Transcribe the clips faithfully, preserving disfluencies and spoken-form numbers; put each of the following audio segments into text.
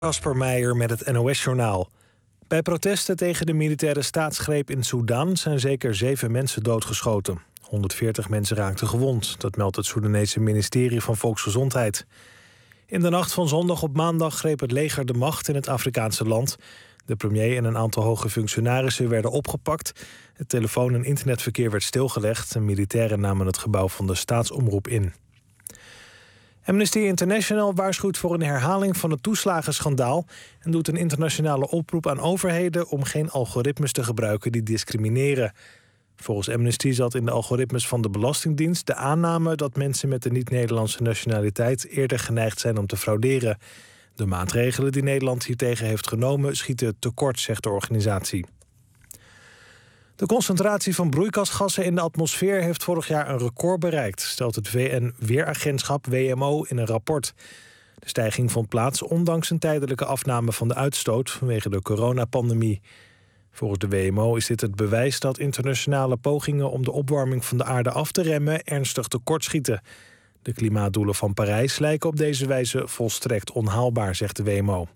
Casper Meijer met het N O S-journaal. Bij protesten tegen de militaire staatsgreep in Sudan zijn zeker zeven mensen doodgeschoten. honderdveertig mensen raakten gewond, dat meldt het Soedanese ministerie van Volksgezondheid. In de nacht van zondag op maandag greep het leger de macht in het Afrikaanse land. De premier en een aantal hoge functionarissen werden opgepakt. Het telefoon- en internetverkeer werd stilgelegd en militairen namen het gebouw van de staatsomroep in. Amnesty International waarschuwt voor een herhaling van het toeslagenschandaal en doet een internationale oproep aan overheden om geen algoritmes te gebruiken die discrimineren. Volgens Amnesty zat in de algoritmes van de Belastingdienst de aanname dat mensen met een niet-Nederlandse nationaliteit eerder geneigd zijn om te frauderen. De maatregelen die Nederland hiertegen heeft genomen schieten tekort, zegt de organisatie. De concentratie van broeikasgassen in de atmosfeer heeft vorig jaar een record bereikt, stelt het V N-weeragentschap W M O in een rapport. De stijging vond plaats ondanks een tijdelijke afname van de uitstoot vanwege de coronapandemie. Volgens de W M O is dit het bewijs dat internationale pogingen om de opwarming van de aarde af te remmen ernstig tekortschieten. De klimaatdoelen van Parijs lijken op deze wijze volstrekt onhaalbaar, zegt de W M O.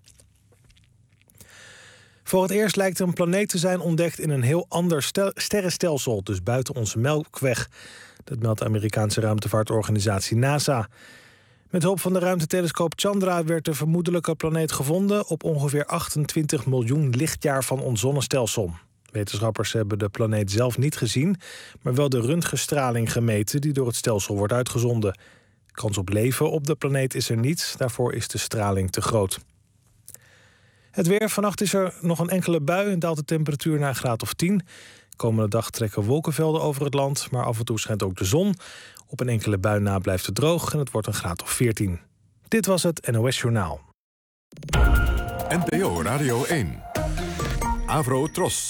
Voor het eerst lijkt er een planeet te zijn ontdekt in een heel ander stel- sterrenstelsel, dus buiten onze Melkweg. Dat meldt de Amerikaanse ruimtevaartorganisatie NASA. Met hulp van de ruimtetelescoop Chandra werd de vermoedelijke planeet gevonden op ongeveer achtentwintig miljoen lichtjaar van ons zonnestelsel. Wetenschappers hebben de planeet zelf niet gezien, maar wel de röntgenstraling gemeten die door het stelsel wordt uitgezonden. Kans op leven op de planeet is er niet, daarvoor is de straling te groot. Het weer. Vannacht is er nog een enkele bui en daalt de temperatuur naar een graad of tien. Komende dag trekken wolkenvelden over het land, maar af en toe schijnt ook de zon. Op een enkele bui na blijft het droog en het wordt een graad of veertien. Dit was het N O S-journaal. N P O Radio één. Avro Tros.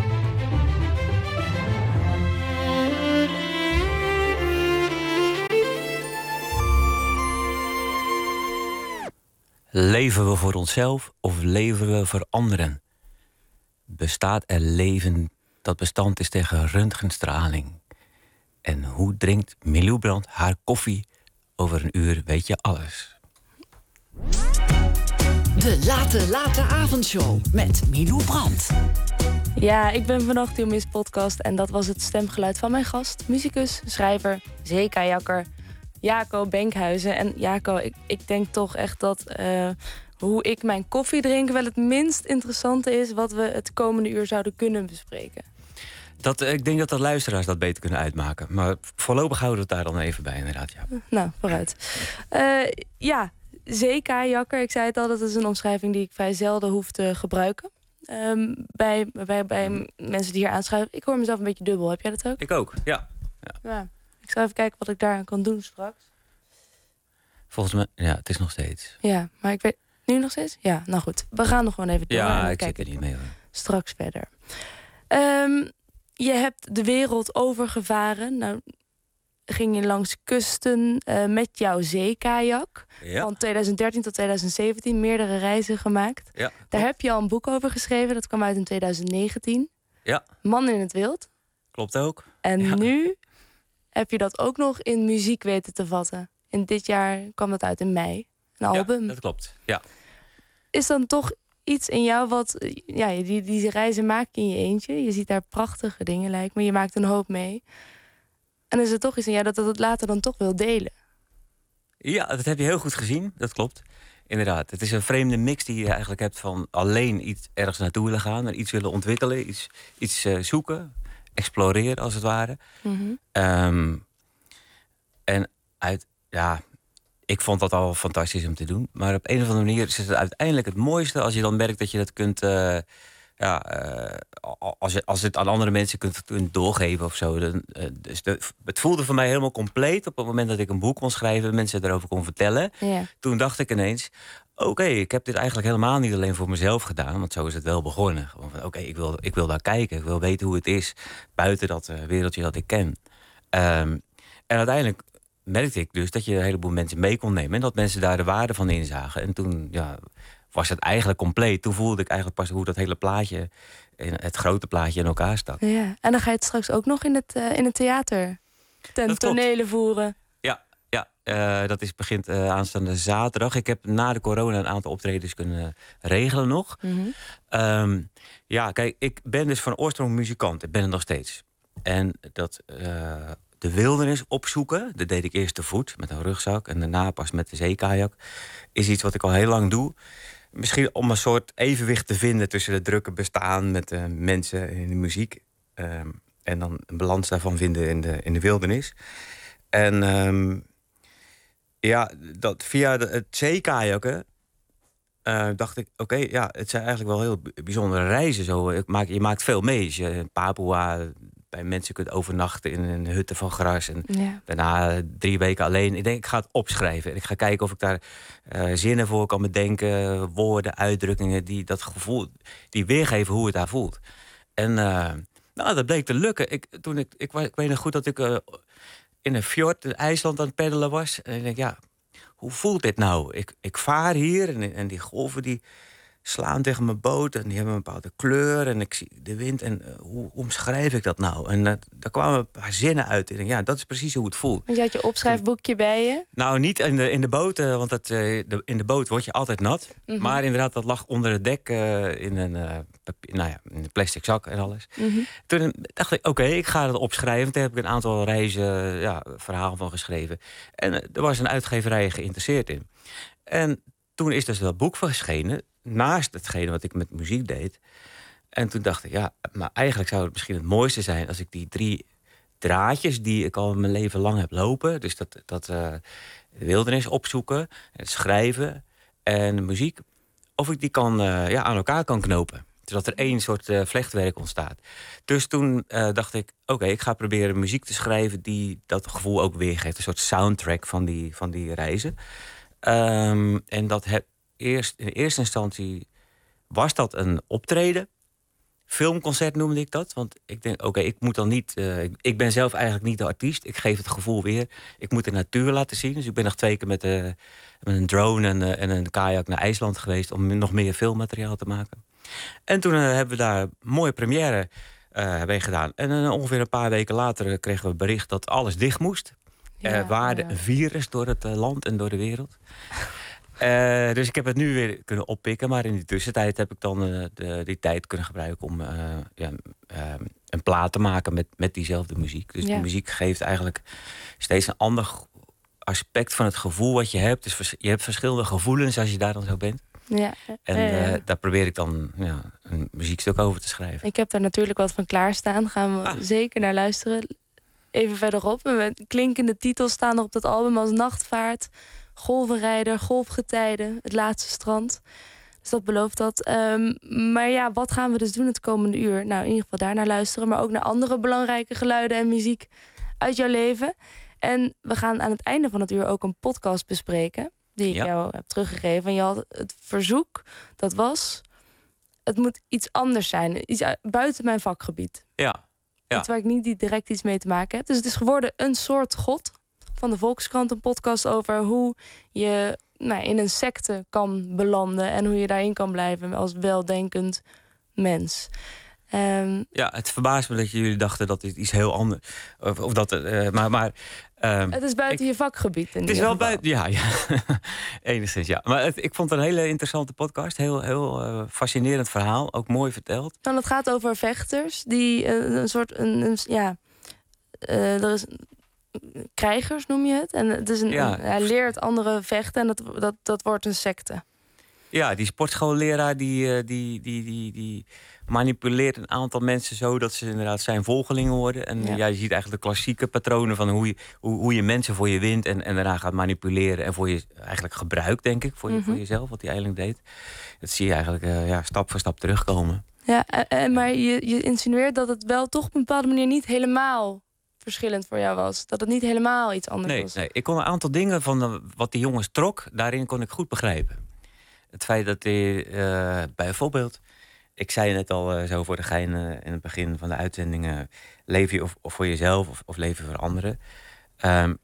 Leven we voor onszelf of leven we voor anderen? Bestaat er leven dat bestand is tegen röntgenstraling? En hoe drinkt Milou Brandt haar koffie? Over een uur weet je alles. De Late Late Avondshow met Milou Brandt. Ja, ik ben vannacht in Miss Podcast en dat was het stemgeluid van mijn gast, muzikus, schrijver, zeekajakker, Jaco Benkhuizen. En Jaco, ik, ik denk toch echt dat uh, hoe ik mijn koffie drink wel het minst interessante is wat we het komende uur zouden kunnen bespreken. Dat, ik denk dat de luisteraars dat beter kunnen uitmaken. Maar voorlopig houden we het daar dan even bij, inderdaad. Ja. Nou, vooruit. Uh, ja, zeekajakker. Ik zei het al, dat is een omschrijving die ik vrij zelden hoef te gebruiken. Um, bij, bij, bij mensen die hier aanschuiven. Ik hoor mezelf een beetje dubbel. Heb jij dat ook? Ik ook, ja. ja. ja. Ik zal even kijken wat ik daaraan kan doen straks. Volgens mij, ja, het is nog steeds. Ja, maar ik weet... Nu nog steeds? Ja, nou goed. We gaan nog gewoon even door. Ja, ik zit er niet mee hoor. Straks verder. Um, je hebt de wereld overgevaren. Nou, ging je langs kusten uh, met jouw zeekajak. Ja. Van twintig dertien tot twintig zeventien. Meerdere reizen gemaakt. Ja, Daar heb je al een boek over geschreven. Dat kwam uit in twintig negentien. Ja. Man in het wild. Klopt ook. En ja. nu heb je dat ook nog in muziek weten te vatten. En dit jaar kwam dat uit in mei. Een album. Ja, dat klopt. Ja. Is dan toch iets in jou wat... Ja, die, die reizen maak je in je eentje. Je ziet daar prachtige dingen, lijkt me. Je maakt een hoop mee. En is er toch iets in jou dat dat het later dan toch wil delen? Ja, dat heb je heel goed gezien. Dat klopt. Inderdaad. Het is een vreemde mix die je eigenlijk hebt van alleen iets ergens naartoe willen gaan. En iets willen ontwikkelen. Iets, iets uh, zoeken. Exploreren, als het ware. Mm-hmm. Um, en uit... Ja... Ik vond dat al fantastisch om te doen. Maar op een of andere manier is het uiteindelijk het mooiste als je dan merkt dat je dat kunt... Uh, ja, uh, als, je, als het aan andere mensen kunt, kunt doorgeven of zo. Dan, uh, dus de, het voelde voor mij helemaal compleet op het moment dat ik een boek kon schrijven en mensen erover kon vertellen. Ja. Toen dacht ik ineens, oké, okay, ik heb dit eigenlijk helemaal niet alleen voor mezelf gedaan. Want zo is het wel begonnen. Gewoon van, oké, okay, ik, wil, ik wil daar kijken. Ik wil weten hoe het is buiten dat uh, wereldje dat ik ken. Um, en uiteindelijk merkte ik dus dat je een heleboel mensen mee kon nemen. En dat mensen daar de waarde van inzagen. En toen ja, was het eigenlijk compleet. Toen voelde ik eigenlijk pas hoe dat hele plaatje, het grote plaatje in elkaar stak. Ja, en dan ga je het straks ook nog in het, uh, in het theater ten tonele voeren. Ja, Ja, uh, dat is begint uh, aanstaande zaterdag. Ik heb na de corona een aantal optredens kunnen regelen nog. Mm-hmm. Um, ja, kijk, ik ben dus van oorsprong muzikant. Ik ben het nog steeds. En dat uh, de wildernis opzoeken, dat deed ik eerst te voet met een rugzak en daarna pas met de zeekajak, is iets wat ik al heel lang doe. Misschien om een soort evenwicht te vinden tussen het drukke bestaan met de mensen in de muziek. Um, en dan een balans daarvan vinden in de, in de wildernis. En um, ja, dat via de, het zeekajakken uh, dacht ik, oké, okay, ja, het zijn eigenlijk wel heel bijzondere reizen. Zo. Ik maak, je maakt veel mee. Als je in Papua bij mensen kunt overnachten in een hutten van gras. En ja. daarna drie weken alleen. Ik denk, ik ga het opschrijven. En ik ga kijken of ik daar uh, zinnen voor kan bedenken. Woorden, uitdrukkingen die dat gevoel, die weergeven hoe het daar voelt. En uh, nou, dat bleek te lukken. Ik, toen ik, ik, ik weet nog goed dat ik uh, in een fjord in IJsland aan het peddelen was. En ik denk, ja, hoe voelt dit nou? Ik, ik vaar hier en, en die golven die slaan tegen mijn boot en die hebben een bepaalde kleur en ik zie de wind en uh, hoe omschrijf ik dat nou? En uh, daar kwamen een paar zinnen uit. En ja, dat is precies hoe het voelt. Want je had je opschrijfboekje bij je? Nou, niet in de, in de boot, uh, want dat, uh, de, in de boot word je altijd nat. Mm-hmm. Maar inderdaad, dat lag onder het dek uh, in, een, uh, papier, nou ja, in een plastic zak en alles. Mm-hmm. Toen dacht ik, oké, okay, ik ga het opschrijven. Toen heb ik een aantal reizen, ja, verhaal van geschreven. En uh, er was een uitgeverij geïnteresseerd in. En toen is dus dat boek verschenen, naast hetgene wat ik met muziek deed. En toen dacht ik, ja, maar eigenlijk zou het misschien het mooiste zijn als ik die drie draadjes die ik al mijn leven lang heb lopen, dus dat, dat uh, de wildernis opzoeken, het schrijven en de muziek, of ik die kan, uh, ja, aan elkaar kan knopen. Zodat er één soort uh, vlechtwerk ontstaat. Dus toen uh, dacht ik, oké, okay, ik ga proberen muziek te schrijven die dat gevoel ook weergeeft. Een soort soundtrack van die, van die reizen. Um, en dat heb eerst, in eerste instantie was dat een optreden. Filmconcert noemde ik dat. Want ik denk, oké, okay, ik moet dan niet... Uh, ik, ik ben zelf eigenlijk niet de artiest. Ik geef het gevoel weer. Ik moet de natuur laten zien. Dus ik ben nog twee keer met, uh, met een drone en, uh, en een kajak naar IJsland geweest om nog meer filmmateriaal te maken. En toen uh, hebben we daar een mooie première uh, mee gedaan. En uh, ongeveer een paar weken later uh, kregen we bericht dat alles dicht moest. Er ja, uh, waarde ja. een virus door het uh, land en door de wereld. Uh, dus ik heb het nu weer kunnen oppikken. Maar in die tussentijd heb ik dan uh, de, die tijd kunnen gebruiken om uh, ja, uh, een plaat te maken met, met diezelfde muziek. Dus ja. de muziek geeft eigenlijk steeds een ander aspect van het gevoel wat je hebt. Dus je hebt verschillende gevoelens als je daar dan zo bent. Ja. En uh, uh, daar probeer ik dan ja, een muziekstuk over te schrijven. Ik heb daar natuurlijk wat van klaarstaan. Gaan we ah. zeker naar luisteren. Even verderop. Met klinkende titels staan er op dat album als Nachtvaart, Golvenrijder, Golfgetijden, Het Laatste Strand. Dus dat belooft dat. Um, maar ja, wat gaan we dus doen het komende uur? Nou, in ieder geval daar naar luisteren. Maar ook naar andere belangrijke geluiden en muziek uit jouw leven. En we gaan aan het einde van het uur ook een podcast bespreken. Die ik ja. jou heb teruggegeven. En je had het verzoek, dat was, het moet iets anders zijn. Iets buiten mijn vakgebied. Ja. ja. Iets waar ik niet direct iets mee te maken heb. Dus het is geworden Een Soort God van de Volkskrant. Een podcast over hoe je nou, in een secte kan belanden. En hoe je daarin kan blijven als weldenkend mens. Um, ja, het verbaast me dat jullie dachten dat dit iets heel anders... Of, of dat, uh, maar... maar um, het is buiten ik, je vakgebied. In het is wel buiten... Ja, ja. enigszins, ja. Maar het, ik vond het een hele interessante podcast. Heel, heel uh, fascinerend verhaal. Ook mooi verteld. Nou, het gaat over vechters die uh, een soort... Een, een, ja, uh, er is... Krijgers noem je het. En het is een, ja. een, hij leert anderen vechten en dat, dat, dat wordt een secte. Ja, die sportschoolleraar die, die, die, die, die manipuleert een aantal mensen zo dat ze inderdaad zijn volgelingen worden. En ja. Ja, je ziet eigenlijk de klassieke patronen van hoe je, hoe, hoe je mensen voor je wint en, en daarna gaat manipuleren en voor je eigenlijk gebruikt, denk ik, voor, je, mm-hmm. voor jezelf, wat hij eigenlijk deed. Dat zie je eigenlijk uh, ja, stap voor stap terugkomen. Ja, en, maar je, je insinueert dat het wel toch op een bepaalde manier niet helemaal verschillend voor jou was. Dat het niet helemaal iets anders nee, was. Nee, ik kon een aantal dingen van uh, wat die jongens trok, daarin kon ik goed begrijpen. Het feit dat hij uh, bijvoorbeeld, ik zei net al uh, zo voor de gein uh, in het begin van de uitzendingen, leef je of, of voor jezelf of, of leef je voor anderen. Um,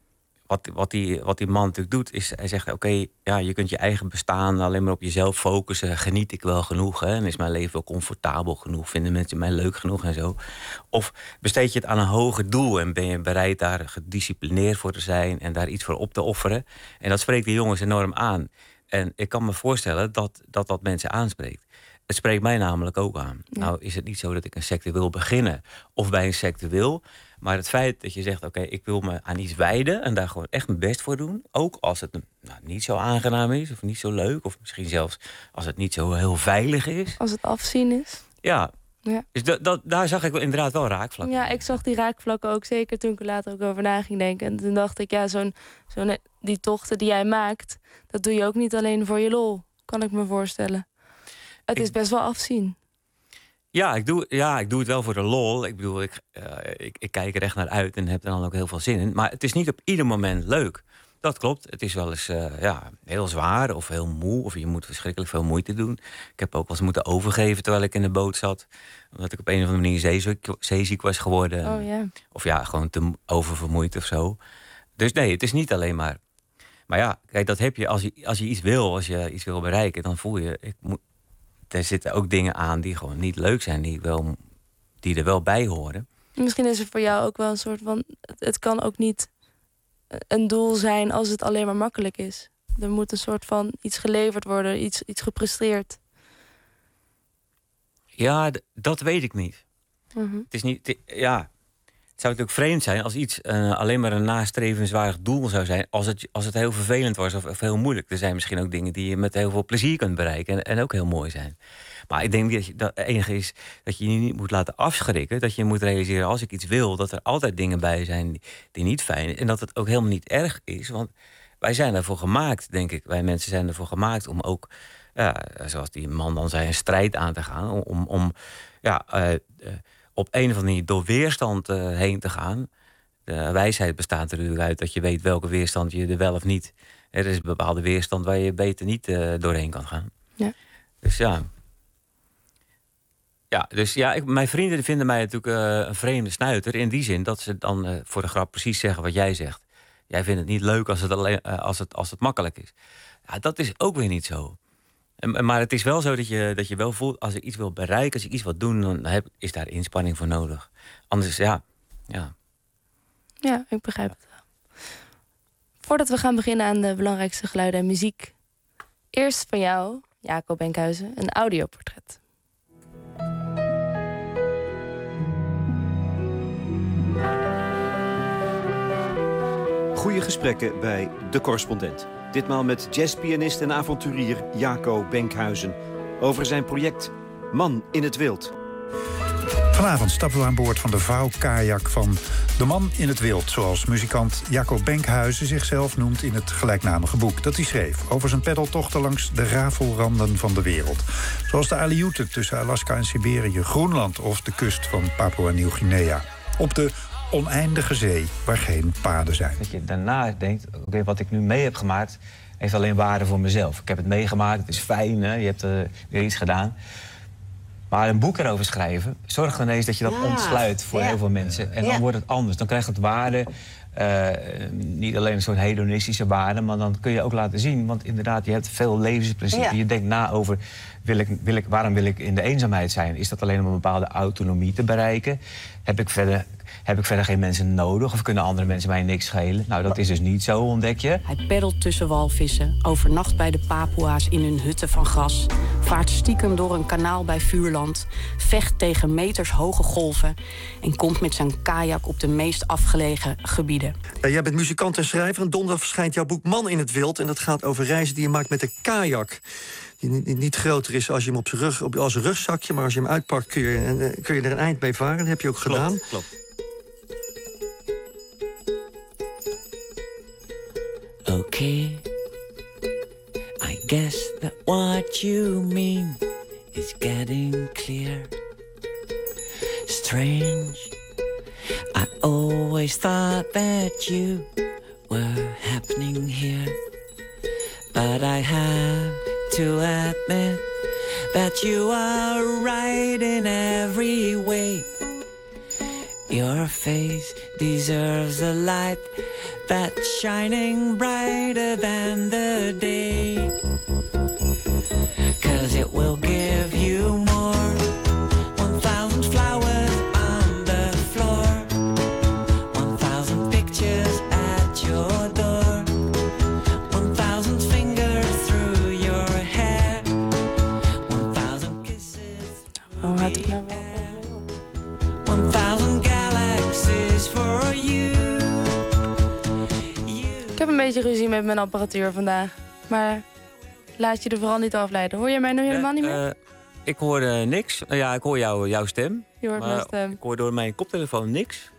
wat, wat, die, wat die man natuurlijk doet, is hij zegt... oké, okay, ja, je kunt je eigen bestaan alleen maar op jezelf focussen. Geniet ik wel genoeg? Hè? En is mijn leven wel comfortabel genoeg? Vinden mensen mij leuk genoeg en zo? Of besteed je het aan een hoger doel... en ben je bereid daar gedisciplineerd voor te zijn... en daar iets voor op te offeren? En dat spreekt de jongens enorm aan. En ik kan me voorstellen dat dat, dat mensen aanspreekt. Het spreekt mij namelijk ook aan. Ja. Nou is het niet zo dat ik een secte wil beginnen... of bij een secte wil... maar het feit dat je zegt, oké, okay, ik wil me aan iets wijden... en daar gewoon echt mijn best voor doen... ook als het nou, niet zo aangenaam is of niet zo leuk... of misschien zelfs als het niet zo heel veilig is. Als het afzien is. Ja, ja. Dus dat, dat, daar zag ik inderdaad wel raakvlakken. Ja, ik zag die raakvlakken ook zeker toen ik er later ook over na ging denken. En toen dacht ik, ja, zo'n, zo'n, die tochten die jij maakt... dat doe je ook niet alleen voor je lol, kan ik me voorstellen. Het is best wel afzien. Ja, ik doe, ja, ik doe het wel voor de lol. Ik bedoel, ik, uh, ik, ik kijk er echt naar uit en heb er dan ook heel veel zin in. Maar het is niet op ieder moment leuk. Dat klopt. Het is wel eens uh, ja, heel zwaar of heel moe. Of je moet verschrikkelijk veel moeite doen. Ik heb ook wel eens moeten overgeven terwijl ik in de boot zat. Omdat ik op een of andere manier zeeziek, zeeziek was geworden. Oh, yeah. Of ja, gewoon te oververmoeid of zo. Dus nee, het is niet alleen maar... Maar ja, kijk, dat heb je als je, als je iets wil, als je iets wil bereiken... dan voel je... Ik moet, er zitten ook dingen aan die gewoon niet leuk zijn, die, wel, die er wel bij horen. Misschien is er voor jou ook wel een soort van... Het kan ook niet een doel zijn als het alleen maar makkelijk is. Er moet een soort van iets geleverd worden, iets, iets gepresteerd. Ja, d- dat weet ik niet. Mm-hmm. Het is niet... Het, ja, het zou natuurlijk vreemd zijn als iets uh, alleen maar een nastrevenswaardig doel zou zijn... als het, als het heel vervelend was of, of heel moeilijk. Er zijn misschien ook dingen die je met heel veel plezier kunt bereiken... en, en ook heel mooi zijn. Maar ik denk dat, je, dat het enige is dat je je niet moet laten afschrikken. Dat je moet realiseren, als ik iets wil... dat er altijd dingen bij zijn die, die niet fijn zijn. En dat het ook helemaal niet erg is. Want wij zijn ervoor gemaakt, denk ik. Wij mensen zijn ervoor gemaakt om ook... Ja, zoals die man dan zei, een strijd aan te gaan. Om, om ja... Uh, uh, op een of andere manier door weerstand uh, heen te gaan. De wijsheid bestaat er natuurlijk uit dat je weet welke weerstand je er wel of niet... Er is een bepaalde weerstand waar je beter niet uh, doorheen kan gaan. Ja. Dus ja... Ja, dus ja, ik, mijn vrienden vinden mij natuurlijk uh, een vreemde snuiter... in die zin dat ze dan uh, voor de grap precies zeggen wat jij zegt. Jij vindt het niet leuk als het, alleen, uh, als het, als het makkelijk is. Ja, dat is ook weer niet zo. Maar het is wel zo dat je, dat je wel voelt... als ik iets wil bereiken, als ik iets wil doen... dan heb, is daar inspanning voor nodig. Anders, ja... Ja, ja ik begrijp het wel. Voordat we gaan beginnen aan de belangrijkste geluiden en muziek... eerst van jou, Jaco Benkhuizen, een audioportret. Goeie gesprekken bij De Correspondent. Ditmaal met jazzpianist en avonturier Jaco Benkhuizen... over zijn project Man in het Wild. Vanavond stappen we aan boord van de vouwkajak van De Man in het Wild... zoals muzikant Jaco Benkhuizen zichzelf noemt in het gelijknamige boek... dat hij schreef over zijn peddeltochten langs de rafelranden van de wereld. Zoals de Aleuten tussen Alaska en Siberië, Groenland... of de kust van Papua-Nieuw-Guinea. Op de oneindige zee waar geen paden zijn. Dat je daarna denkt, oké, okay, wat ik nu mee heb gemaakt... heeft alleen waarde voor mezelf. Ik heb het meegemaakt, het is fijn, hè? Je hebt uh, weer iets gedaan... Maar een boek erover schrijven zorgt dan ineens dat je dat ja, ontsluit voor ja. heel veel mensen. En dan ja. wordt het anders. Dan krijgt het waarde, uh, niet alleen een soort hedonistische waarde... maar dan kun je ook laten zien, want inderdaad, je hebt veel levensplezier. Ja. Je denkt na over, wil ik, wil ik, waarom wil ik in de eenzaamheid zijn? Is dat alleen om een bepaalde autonomie te bereiken? Heb ik verder... Heb ik verder geen mensen nodig of kunnen andere mensen mij niks schelen? Nou, dat is dus niet zo, ontdek je. Hij peddelt tussen walvissen, overnacht bij de Papua's in hun hutten van gras... vaart stiekem door een kanaal bij Vuurland... vecht tegen metershoge golven... en komt met zijn kajak op de meest afgelegen gebieden. Ja, jij bent muzikant en schrijver en donderdag verschijnt jouw boek Man in het Wild... en dat gaat over reizen die je maakt met de kajak... die niet, niet groter is als je hem op zijn rug, op, als een rugzakje... maar als je hem uitpakt kun je, kun je er een eind mee varen. Dat heb je ook klopt, gedaan. Klopt. Okay, I guess that what you mean is getting clear. Strange, I always thought that you were happening here. But I have to admit that you are right in every way. Your face deserves a light that's shining brighter than the day. 'Cause it will give you more. One thousand flowers on the floor. One thousand pictures at your door. One thousand fingers through your hair. One thousand kisses. Oh, had ik nou wel. One thousand galaxies for you. Ik heb een beetje ruzie met mijn apparatuur vandaag. Maar laat je er vooral niet afleiden. Hoor je mij nu helemaal niet meer? Uh, ik hoor uh, niks. Uh, ja, ik hoor jou, jouw stem. Je hoort maar mijn stem. Ik hoor door mijn koptelefoon niks.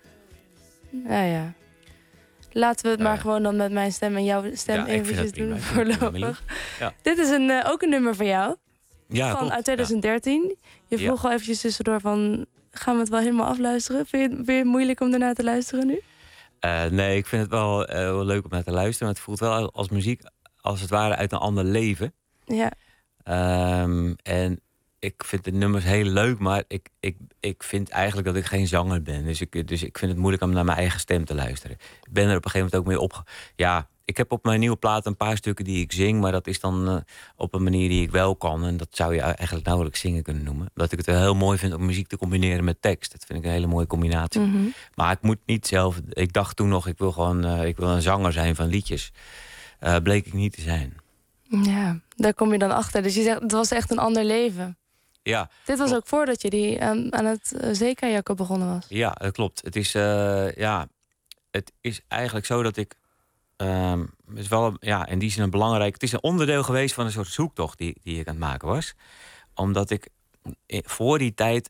Nou ja. Laten we het uh, maar gewoon dan met mijn stem en jouw stem ja, eventjes doen voorlopig. Ja. Dit is een, uh, ook een nummer van jou. Ja, van klopt. uit twintig dertien. Je vroeg ja. al eventjes tussendoor van... Gaan we het wel helemaal afluisteren? Vind je, vind je het moeilijk om ernaar te luisteren nu? Uh, nee, ik vind het wel, uh, wel leuk om naar te luisteren. Maar het voelt wel als muziek, als het ware, uit een ander leven. Ja. Um, en ik vind de nummers heel leuk, maar ik, ik, ik vind eigenlijk dat ik geen zanger ben. Dus ik, dus ik vind het moeilijk om naar mijn eigen stem te luisteren. Ik ben er op een gegeven moment ook mee op... Ja, ik heb op mijn nieuwe plaat een paar stukken die ik zing... maar dat is dan uh, op een manier die ik wel kan. En dat zou je eigenlijk nauwelijks zingen kunnen noemen. Omdat ik het wel heel mooi vind om muziek te combineren met tekst. Dat vind ik een hele mooie combinatie. Mm-hmm. Maar ik moet niet zelf... Ik dacht toen nog, ik wil gewoon uh, ik wil een zanger zijn van liedjes. Uh, bleek ik niet te zijn. Ja, daar kom je dan achter. Dus je zegt, het was echt een ander leven. Ja. Dit was ook voordat je die um, aan het uh, zeekajakken begonnen was. Ja, dat klopt. Het is, uh, ja, het is eigenlijk zo dat ik... Um, is wel, ja, in die zin een belangrijk... Het is een onderdeel geweest van een soort zoektocht die, die ik aan het maken was. Omdat ik voor die tijd...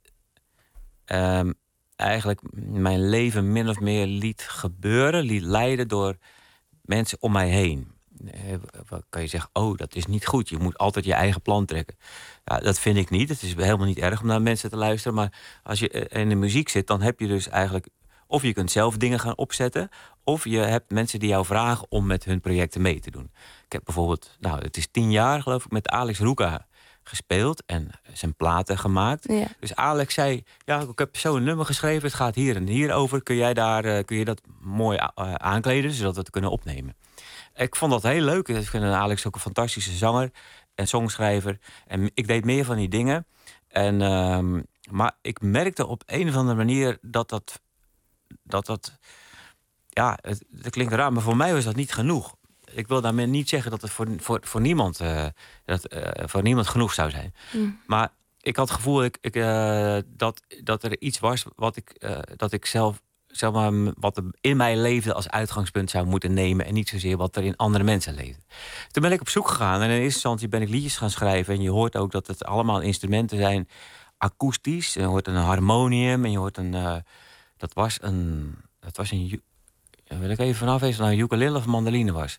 Um, eigenlijk mijn leven min of meer liet gebeuren... liet leiden door mensen om mij heen. Uh, kan je zeggen, oh, dat is niet goed. Je moet altijd je eigen plan trekken. Ja, dat vind ik niet. Het is helemaal niet erg om naar mensen te luisteren. Maar als je in de muziek zit, dan heb je dus eigenlijk... Of je kunt zelf dingen gaan opzetten... of je hebt mensen die jou vragen om met hun projecten mee te doen. Ik heb bijvoorbeeld, nou, het is tien jaar geloof ik... met Alex Roeka gespeeld en zijn platen gemaakt. Ja. Dus Alex zei, ja, ik heb zo'n nummer geschreven... het gaat hier en hier over. Kun jij daar, uh, kun je dat mooi uh, aankleden... zodat we het kunnen opnemen? Ik vond dat heel leuk. Ik vind Alex ook een fantastische zanger en songschrijver. En ik deed meer van die dingen. En, uh, maar ik merkte op een of andere manier dat dat... dat dat ja, het, het klinkt raar, maar voor mij was dat niet genoeg. Ik wil daarmee niet zeggen dat het voor, voor, voor, niemand, uh, dat, uh, voor niemand genoeg zou zijn. Mm. Maar ik had het gevoel ik, ik, uh, dat, dat er iets was wat ik, uh, dat ik zelf, zeg maar, wat er in mij leefde als uitgangspunt zou moeten nemen. En niet zozeer wat er in andere mensen leefde. Toen ben ik op zoek gegaan en in eerste instantie ben ik liedjes gaan schrijven. En je hoort ook dat het allemaal instrumenten zijn, akoestisch. Je hoort een harmonium en je hoort een... Uh, dat was een... Dat was een Ja, wil ik even vanaf eens nou een ukulele of mandoline was.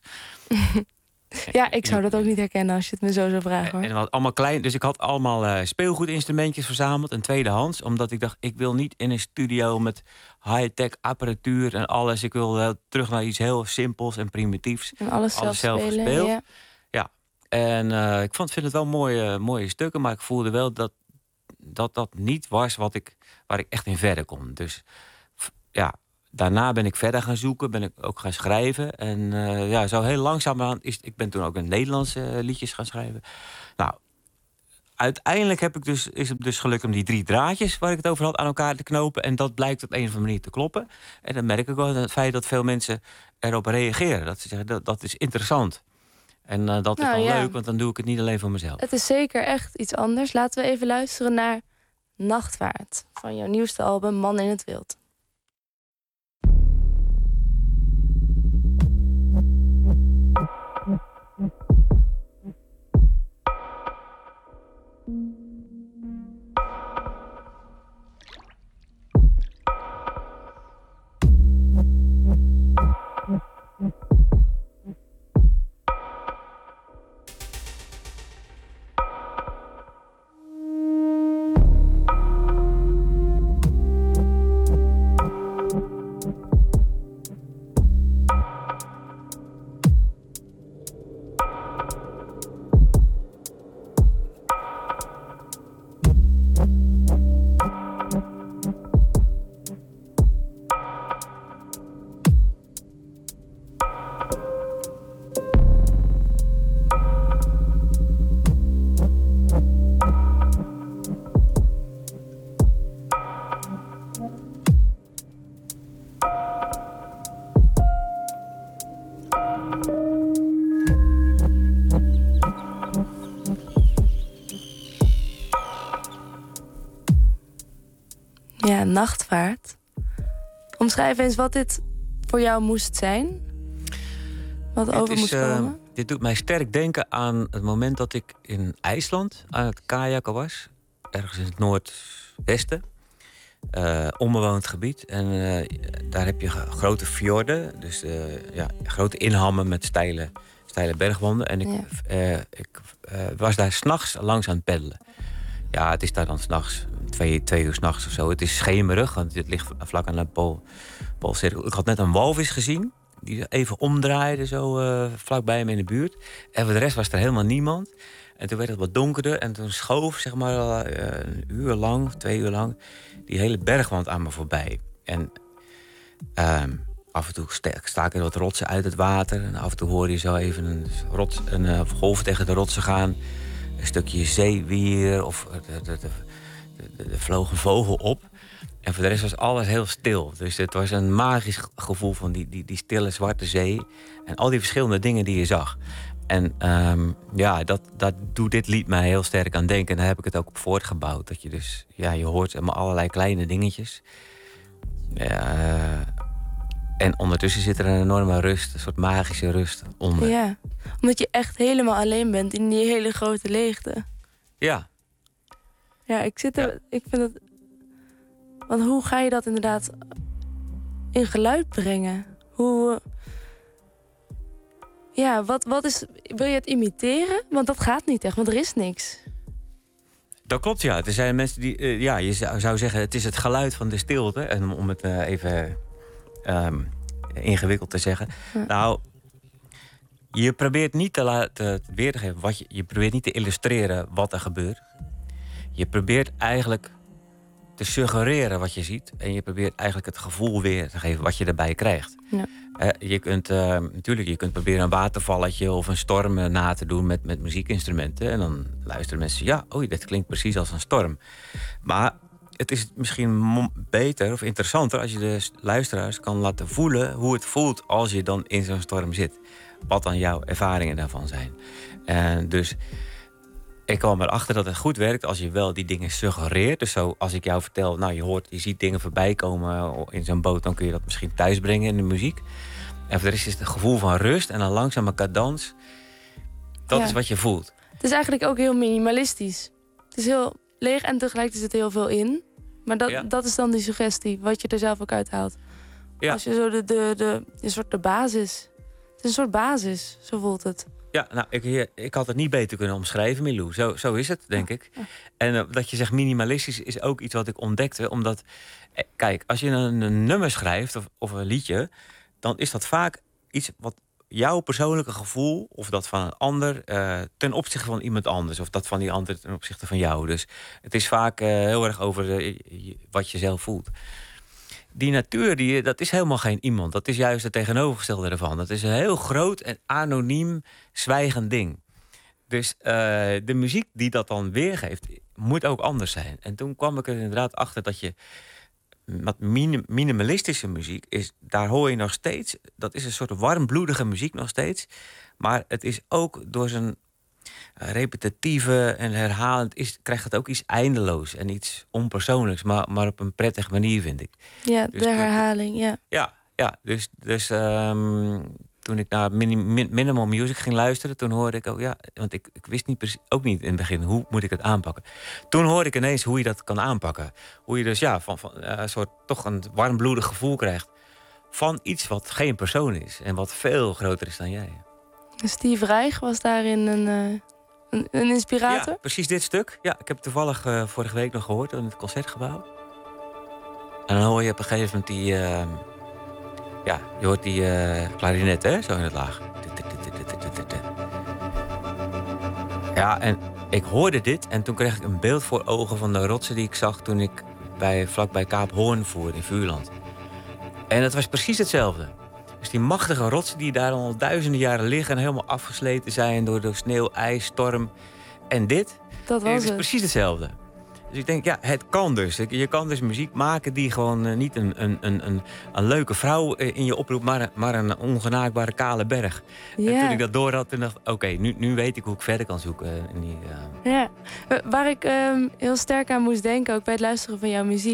Ja, ik zou dat ook niet herkennen als je het me zo zou vragen. Hoor. En, en wat allemaal klein, dus ik had allemaal uh, speelgoedinstrumentjes verzameld en tweedehands, omdat ik dacht, ik wil niet in een studio met high-tech apparatuur en alles. Ik wil uh, terug naar iets heel simpels en primitiefs. En alles, alles zelf, zelf spelen, gespeeld. Ja. Ja. En uh, ik vond, vind het wel mooie, mooie stukken, maar ik voelde wel dat dat, dat niet was wat ik, waar ik echt in verder kon. Dus ja. Daarna ben ik verder gaan zoeken, ben ik ook gaan schrijven. En uh, ja, zo heel langzaam is... Ik ben toen ook in Nederlandse uh, liedjes gaan schrijven. Nou, uiteindelijk heb ik dus, is het dus gelukt om die drie draadjes... waar ik het over had, aan elkaar te knopen. En dat blijkt op een of andere manier te kloppen. En dan merk ik wel het feit dat veel mensen erop reageren. Dat ze zeggen, dat, dat is interessant. En uh, dat nou, is wel ja. leuk, want dan doe ik het niet alleen voor mezelf. Het is zeker echt iets anders. Laten we even luisteren naar Nachtvaart... van jouw nieuwste album Man in het Wild. Ja, nachtvaart. Omschrijf eens wat dit voor jou moest zijn. Wat Het over is, moest eh, komen. dit doet mij sterk denken aan het moment dat ik in IJsland aan het kajakken was. Ergens in het noordwesten. Uh, onbewoond gebied. En uh, daar heb je grote fjorden. Dus uh, ja, grote inhammen met steile, steile bergwanden. En ik, Ja. uh, ik uh, was daar 's nachts langs aan het peddelen. Ja, het is daar dan 's nachts, twee, twee uur 's nachts of zo. Het is schemerig, want het ligt vlak aan de pool, poolcirkel. Ik had net een walvis gezien, die even omdraaide, zo uh, vlakbij me in de buurt. En voor de rest was er helemaal niemand. En toen werd het wat donkerder en toen schoof, zeg maar, uh, een uur lang, twee uur lang, die hele bergwand aan me voorbij. En um, af en toe staken er wat rotsen uit het water. En af en toe hoorde je zo even een, rots, een uh, golf tegen de rotsen gaan. Een stukje zeewier of er vloog een vogel op. En voor de rest was alles heel stil. Dus het was een magisch gevoel van die, die, die stille zwarte zee. En al die verschillende dingen die je zag. En um, ja, dat, dat doet dit lied mij heel sterk aan denken. En daar heb ik het ook op voortgebouwd. Dat je dus, ja, je hoort maar allerlei kleine dingetjes. Uh, en ondertussen zit er een enorme rust, een soort magische rust onder. Ja, omdat je echt helemaal alleen bent in die hele grote leegte. Ja. Ja, ik zit er, ja. ik vind het... Want hoe ga je dat inderdaad in geluid brengen? Hoe... Ja, wat, wat is... Wil je het imiteren? Want dat gaat niet echt, want er is niks. Dat klopt, ja. Er zijn mensen die... Uh, ja, je zou, zou zeggen, het is het geluid van de stilte. En om het uh, even um, ingewikkeld te zeggen. Ja. Nou, je probeert niet te laten weer te geven wat je... Je probeert niet te illustreren wat er gebeurt. Je probeert eigenlijk te suggereren wat je ziet. En je probeert eigenlijk het gevoel weer te geven wat je erbij krijgt. Ja. Uh, je kunt uh, natuurlijk je kunt proberen een watervalletje of een storm uh, na te doen met, met muziekinstrumenten. En dan luisteren mensen, ja, oei, dat klinkt precies als een storm. Maar het is misschien beter of interessanter als je de luisteraars kan laten voelen hoe het voelt als je dan in zo'n storm zit. Wat dan jouw ervaringen daarvan zijn. En dus ik kwam erachter dat het goed werkt als je wel die dingen suggereert. Dus zo als ik jou vertel, nou je hoort, je ziet dingen voorbij komen in zo'n boot, dan kun je dat misschien thuis brengen in de muziek. En voor de rest is het een gevoel van rust en een langzame cadans. Dat ja. is wat je voelt. Het is eigenlijk ook heel minimalistisch. Het is heel leeg en tegelijk zit er heel veel in. Maar dat, ja. dat is dan die suggestie, wat je er zelf ook uithaalt. Ja. Als je zo de, de, de, een soort de basis. Het is een soort basis, zo voelt het. Ja, nou, ik, ik had het niet beter kunnen omschrijven, Milou. Zo, zo is het, denk ik. En uh, dat je zegt minimalistisch is ook iets wat ik ontdekte. Omdat, eh, kijk, als je een, een nummer schrijft of, of een liedje, dan is dat vaak iets wat jouw persoonlijke gevoel, of dat van een ander, uh, ten opzichte van iemand anders. Of dat van die ander ten opzichte van jou. Dus het is vaak uh, heel erg over uh, wat je zelf voelt. Die natuur, die, dat is helemaal geen iemand. Dat is juist het tegenovergestelde ervan. Dat is een heel groot en anoniem zwijgend ding. Dus uh, de muziek die dat dan weergeeft, moet ook anders zijn. En toen kwam ik er inderdaad achter dat je wat minim, minimalistische muziek is, daar hoor je nog steeds, dat is een soort warmbloedige muziek nog steeds. Maar het is ook door zijn repetitieve en herhalend is, krijgt het ook iets eindeloos en iets onpersoonlijks, maar, maar op een prettige manier, vind ik. Ja, dus de herhaling, ja. Ja, ja dus, dus um, toen ik naar minim, min, minimal music ging luisteren, toen hoorde ik ook, ja, want ik, ik wist niet precies, ook niet in het begin, hoe moet ik het aanpakken. Toen hoorde ik ineens hoe je dat kan aanpakken. Hoe je dus, ja, van, van uh, een soort toch een warmbloedig gevoel krijgt van iets wat geen persoon is en wat veel groter is dan jij. Steve Reich was daarin een... Uh... Een, een inspirator? Ja, precies dit stuk. Ja, ik heb het toevallig uh, vorige week nog gehoord in het Concertgebouw. En dan hoor je op een gegeven moment die... Uh, ja, je hoort die uh, klarinet, hè, zo in het laag. Ja, en ik hoorde dit en toen kreeg ik een beeld voor ogen van de rotsen die ik zag toen ik bij, vlakbij Kaap Hoorn voer in Vuurland. En het was precies hetzelfde. Dus die machtige rotsen die daar al duizenden jaren liggen en helemaal afgesleten zijn door de sneeuw, ijs, storm. En dit, dat was dit is het. precies hetzelfde. Dus ik denk, ja, het kan dus. Je kan dus muziek maken die gewoon uh, niet een, een, een, een, een leuke vrouw in je oproept, maar, maar een ongenaakbare kale berg. Ja. En toen ik dat door had, toen dacht ik, oké, okay, nu, nu weet ik hoe ik verder kan zoeken. In die, uh... Ja, waar ik um, heel sterk aan moest denken, ook bij het luisteren van jouw muziek,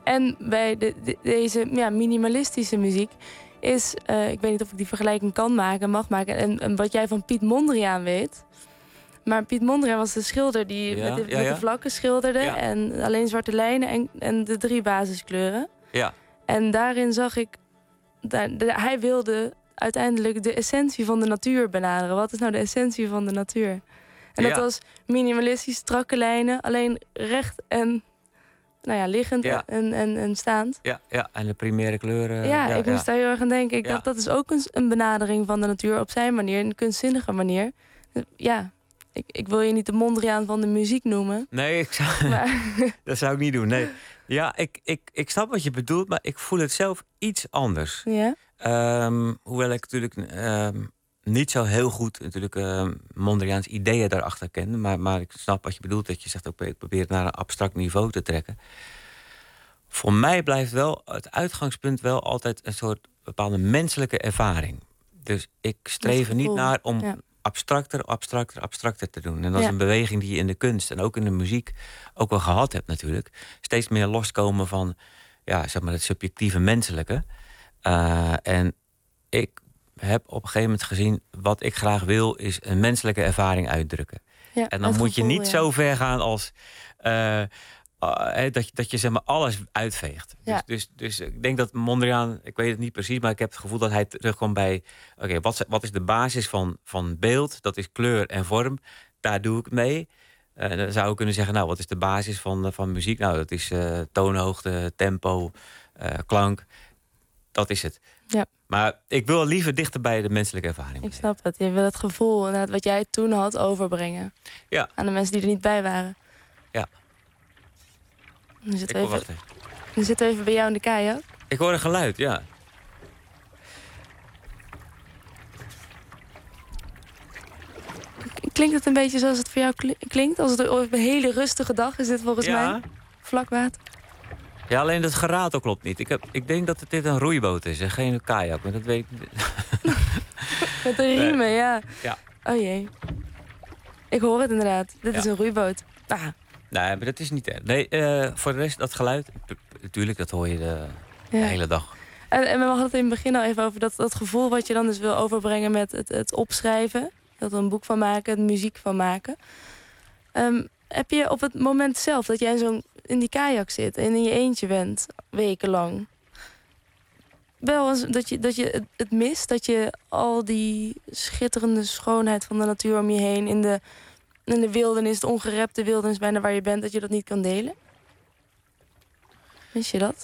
En bij de, de- deze ja, minimalistische muziek is... Uh, ik weet niet of ik die vergelijking kan maken, mag maken... en, en wat jij van Piet Mondriaan weet... Maar Piet Mondriaan was de schilder die Ja, met, de, ja, met ja. de vlakken schilderde... Ja. en alleen zwarte lijnen en, en de drie basiskleuren. Ja, En daarin zag ik... Daar, de- hij wilde uiteindelijk de essentie van de natuur benaderen. Wat is nou de essentie van de natuur? En dat Ja. was minimalistisch, strakke lijnen... alleen recht en nou ja, liggend Ja. en, en, en staand. ja, ja. En de primaire kleuren. Ja, ik moest daar heel erg aan denken. Ik Ja. dacht, dat is ook een, een benadering van de natuur op zijn manier. Een kunstzinnige manier. Ja, ik, ik wil je niet de Mondriaan van de muziek noemen. Nee, ik zou, Maar dat zou ik niet doen. Nee. Ja, ik, ik, ik snap wat je bedoelt, maar ik voel het zelf iets anders. ja, Ehm, hoewel ik natuurlijk ehm, niet zo heel goed natuurlijk ehm, Mondriaans ideeën daarachter ken. Maar, maar ik snap wat je bedoelt, dat je zegt, ook, ik probeer het naar een abstract niveau te trekken. Voor mij blijft wel het uitgangspunt wel altijd een soort bepaalde menselijke ervaring. Dus ik streef er niet gevoel, naar om ja. abstracter, abstracter, abstracter te doen. En dat is Ja. een beweging die je in de kunst en ook in de muziek ook wel gehad hebt natuurlijk. Steeds meer loskomen van ja, zeg maar het subjectieve menselijke. Uh, en ik heb op een gegeven moment gezien... wat ik graag wil, is een menselijke ervaring uitdrukken. ja, En dan het moet je gevoel, niet ja. zo ver gaan als... uh, uh, dat, je, dat je zeg maar alles uitveegt. Ja. Dus, dus, dus ik denk dat Mondriaan... ik weet het niet precies, maar ik heb het gevoel dat hij terugkomt bij... oké, okay, wat, wat is de basis van, van beeld? Dat is kleur en vorm. Daar doe ik mee. Uh, dan zou ik kunnen zeggen, nou, wat is de basis van, van muziek? Nou, dat is uh, toonhoogte, tempo, uh, klank. Dat is het. Ja. Maar ik wil liever dichter bij de menselijke ervaring. Ik snap het. Je wil het gevoel, inderdaad, wat jij toen had, overbrengen. Ja. Aan de mensen die er niet bij waren. Ja. Nu zitten, Ik, we wacht even, even. nu zitten we even bij jou in de kajak. Ik hoor een geluid, ja. Klinkt het een beetje zoals het voor jou kli- klinkt? Als het een hele rustige dag is dit volgens Ja. mij. Vlak water. Ja, alleen het geratel klopt niet. Ik, heb, ik denk dat het dit een roeiboot is en geen kajak. Maar dat weet ik. Met de riemen, Nee. ja. Ja. Oh jee. Ik hoor het inderdaad. Dit Ja. is een roeiboot. Ah, Nee, maar dat is niet erg. Nee, uh, voor de rest, dat geluid, natuurlijk, dat hoor je de, de Ja. hele dag. En, en we hadden het in het begin al even over dat, dat gevoel wat je dan dus wil overbrengen met het, het opschrijven. Dat er een boek van maken, het muziek van maken. Um, heb je op het moment zelf dat jij zo in die kajak zit en in je eentje bent, wekenlang, wel eens dat je, dat je het, het mist, dat je al die schitterende schoonheid van de natuur om je heen, in de, in de wildernis, de ongerepte wildernis bijna waar je bent, dat je dat niet kan delen? Mis je dat?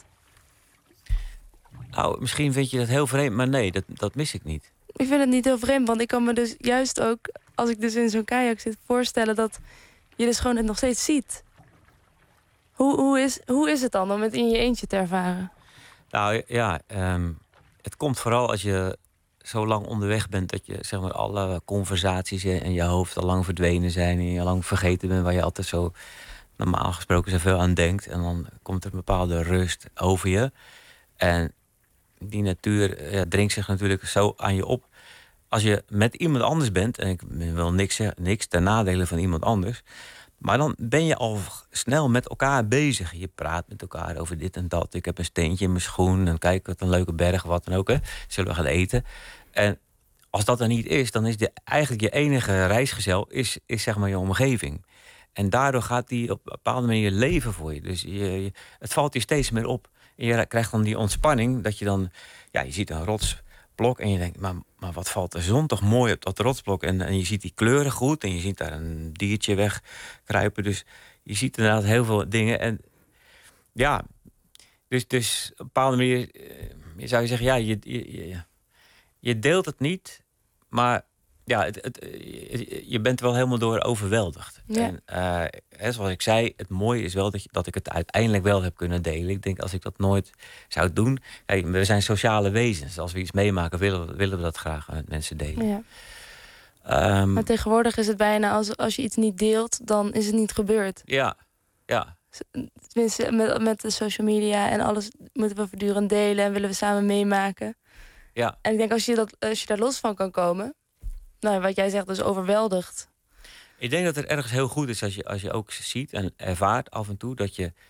Nou, misschien vind je dat heel vreemd, maar nee, dat, dat mis ik niet. Ik vind het niet heel vreemd, want ik kan me dus juist ook, als ik dus in zo'n kajak zit, voorstellen dat je de schoonheid nog steeds ziet. Hoe, hoe, is, hoe is het dan om het in je eentje te ervaren? Nou ja, um, het komt vooral als je zo lang onderweg bent dat je zeg maar alle conversaties in je hoofd al lang verdwenen zijn en je al lang vergeten bent waar je altijd zo normaal gesproken zoveel aan denkt. En dan komt er een bepaalde rust over je. En die natuur ja, dringt zich natuurlijk zo aan je op. Als je met iemand anders bent, en ik wil niks, zeggen, niks ten nadele van iemand anders, maar dan ben je al snel met elkaar bezig. Je praat met elkaar over dit en dat. Ik heb een steentje in mijn schoen en kijk wat een leuke berg, wat dan ook. Hè. Zullen we gaan eten? En als dat er niet is, dan is de, eigenlijk je enige reisgezel is, is zeg maar je omgeving. En daardoor gaat die op een bepaalde manier leven voor je. Dus je, je, het valt je steeds meer op. En je krijgt dan die ontspanning dat je dan, ja, je ziet een rotsblok en je denkt, maar, maar wat valt de zon toch mooi op dat rotsblok. En, en je ziet die kleuren goed en je ziet daar een diertje wegkruipen. Dus je ziet inderdaad heel veel dingen. En ja, dus, dus op een bepaalde manier je zou je zeggen, ja, je, je, je, je deelt het niet, maar ja, het, het, je bent wel helemaal door overweldigd. Ja. En uh, zoals ik zei, het mooie is wel dat, je, dat ik het uiteindelijk wel heb kunnen delen. Ik denk, als ik dat nooit zou doen... Kijk, we zijn sociale wezens. Als we iets meemaken, willen we, willen we dat graag met mensen delen. Ja. Um, maar tegenwoordig is het bijna, als, als je iets niet deelt, dan is het niet gebeurd. Ja, ja. Tenminste, met, met de social media en alles moeten we voortdurend delen en willen we samen meemaken. Ja. En ik denk, als je, dat, als je daar los van kan komen... Nou, wat jij zegt, dus overweldigd. Ik denk dat het ergens heel goed is als je, als je ook ziet en ervaart af en toe dat je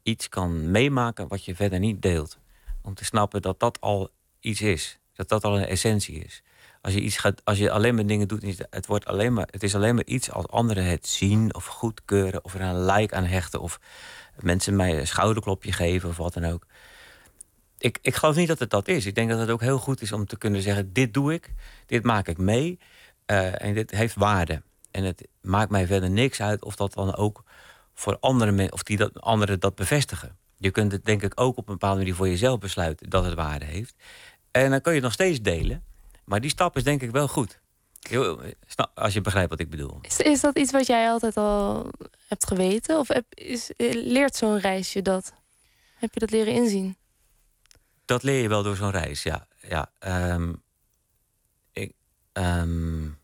iets kan meemaken wat je verder niet deelt. Om te snappen dat dat al iets is. Dat dat al een essentie is. Als je, iets gaat, als je alleen maar dingen doet, het, wordt alleen maar, het is alleen maar iets als anderen het zien of goedkeuren of er een like aan hechten of mensen mij een schouderklopje geven of wat dan ook. Ik, ik geloof niet dat het dat is. Ik denk dat het ook heel goed is om te kunnen zeggen, dit doe ik, dit maak ik mee uh, en dit heeft waarde. En het maakt mij verder niks uit of dat dan ook voor andere mensen, of die dat, anderen dat bevestigen. Je kunt het denk ik ook op een bepaalde manier voor jezelf besluiten dat het waarde heeft. En dan kun je het nog steeds delen. Maar die stap is denk ik wel goed. Als je begrijpt wat ik bedoel. Is, is dat iets wat jij altijd al hebt geweten? Of heb, is, leert zo'n reis je dat? Heb je dat leren inzien? Dat leer je wel door zo'n reis, ja. ja um, ik, um,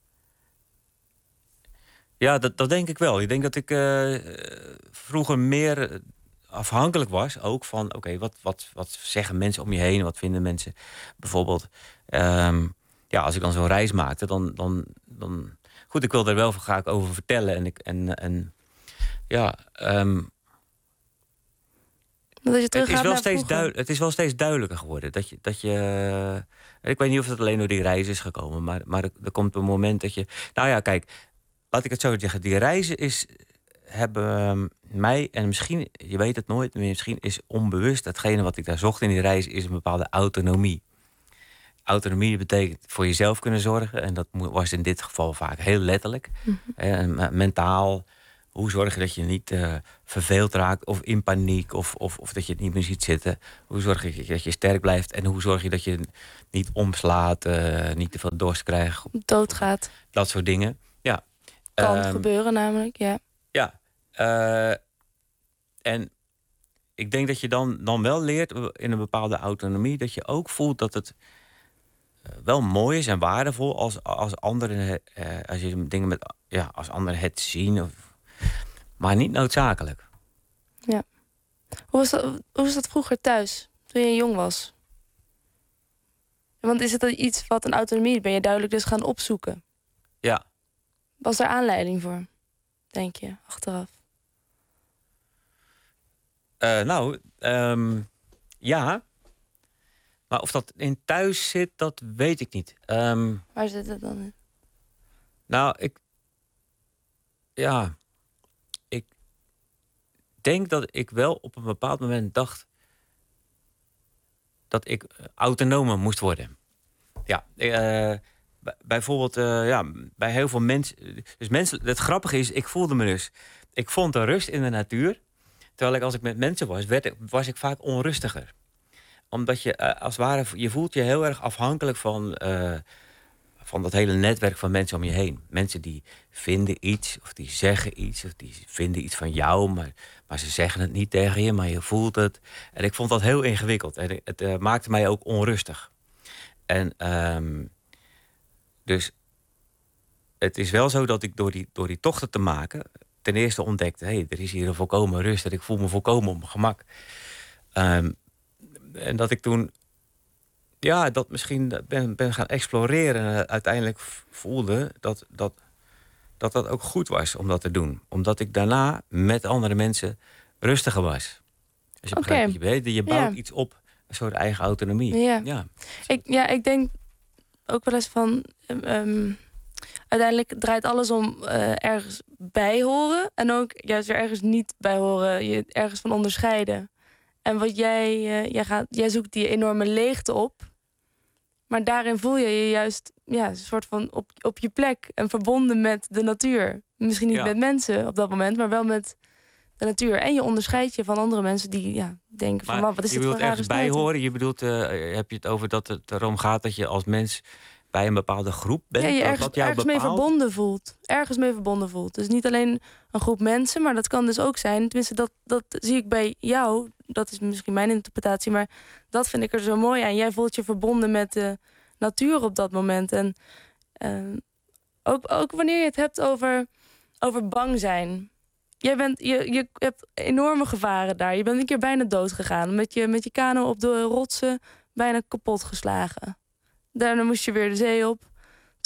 ja, dat, dat denk ik wel. Ik denk dat ik uh, vroeger meer afhankelijk was ook van, oké, okay, wat, wat, wat zeggen mensen om je heen? Wat vinden mensen? Bijvoorbeeld, um, ja, als ik dan zo'n reis maakte, dan, dan, dan... Goed, ik wil er wel graag over vertellen. En, ik, en, en ja... Um, dat je het, is wel steeds duid, het is wel steeds duidelijker geworden. Dat je, dat je, ik weet niet of het alleen door die reis is gekomen, maar, maar er, er komt een moment dat je... Nou ja, kijk, laat ik het zo zeggen. Die reizen is, hebben mij, en misschien, je weet het nooit, misschien is onbewust datgene wat ik daar zocht in die reis, is een bepaalde autonomie. Autonomie betekent voor jezelf kunnen zorgen. En dat was in dit geval vaak heel letterlijk. Mm-hmm. Eh, mentaal. Hoe zorg je dat je niet uh, verveeld raakt of in paniek of, of, of dat je het niet meer ziet zitten? Hoe zorg je dat je sterk blijft? En hoe zorg je dat je niet omslaat, uh, niet te veel dorst krijgt? Doodgaat. Dat soort dingen. Ja. Kan um, gebeuren namelijk, ja. Ja. Uh, en ik denk dat je dan, dan wel leert in een bepaalde autonomie dat je ook voelt dat het wel mooi is en waardevol als, als anderen, uh, als je dingen met, ja, als anderen het zien, of, maar niet noodzakelijk. Ja. Hoe was dat, hoe was dat vroeger thuis, toen je jong was? Want is het iets wat een autonomie, ben je duidelijk dus gaan opzoeken? Ja. Was er aanleiding voor, denk je, achteraf? Uh, nou, um, ja. Maar of dat in thuis zit, dat weet ik niet. Um, Waar zit het dan in? Nou, ik... Ja... Ik denk dat ik wel op een bepaald moment dacht dat ik autonomer moest worden. Ja, uh, bijvoorbeeld, uh, ja, bij heel veel mensen... Dus mensen, het grappige is, ik voelde me dus... Ik vond de rust in de natuur. Terwijl ik, als ik met mensen was, werd ik, was ik vaak onrustiger. Omdat je, uh, als het ware, je voelt je heel erg afhankelijk van... Uh, van dat hele netwerk van mensen om je heen. Mensen die vinden iets, of die zeggen iets, of die vinden iets van jou, maar, maar ze zeggen het niet tegen je, maar je voelt het. En ik vond dat heel ingewikkeld. En het uh, maakte mij ook onrustig. En um, dus het is wel zo dat ik door die, door die tochten te maken ten eerste ontdekte, hé, hey, er is hier een volkomen rust en ik voel me volkomen op mijn gemak. Um, en dat ik toen ja, dat misschien ben, ben gaan exploreren en uiteindelijk voelde dat, dat, dat dat ook goed was om dat te doen. Omdat ik daarna met andere mensen rustiger was. Dus je okay. begrijpt wat je weet. Je bouwt ja. iets op, een soort eigen autonomie. Ja, ja. Ik, ja ik denk ook wel eens van... Um, uiteindelijk draait alles om uh, ergens bij horen. En ook juist weer ergens niet bij horen. Je ergens van onderscheiden. En wat jij, uh, jij, gaat, jij zoekt die enorme leegte op. Maar daarin voel je je juist ja, een soort van op, op je plek. En verbonden met de natuur. Misschien niet ja. met mensen op dat moment, maar wel met de natuur. En je onderscheidt je van andere mensen die ja, denken van... Maar wat is je dit voor bedoelt ergens bij horen? Je bedoelt, uh, heb je het over dat het erom gaat dat je als mens bij een bepaalde groep bent? Ja, je ergens, dat jou ergens bepaalt? mee verbonden voelt. Ergens mee verbonden voelt. Dus niet alleen een groep mensen, maar dat kan dus ook zijn. Tenminste, dat, dat zie ik bij jou. Dat is misschien mijn interpretatie, maar dat vind ik er zo mooi aan. Jij voelt je verbonden met de natuur op dat moment. En uh, ook, ook wanneer je het hebt over, over bang zijn. Jij bent, je, je hebt enorme gevaren daar. Je bent een keer bijna dood gegaan. Met je, met je kano op de rotsen bijna kapot geslagen. Daarna moest je weer de zee op. Toch?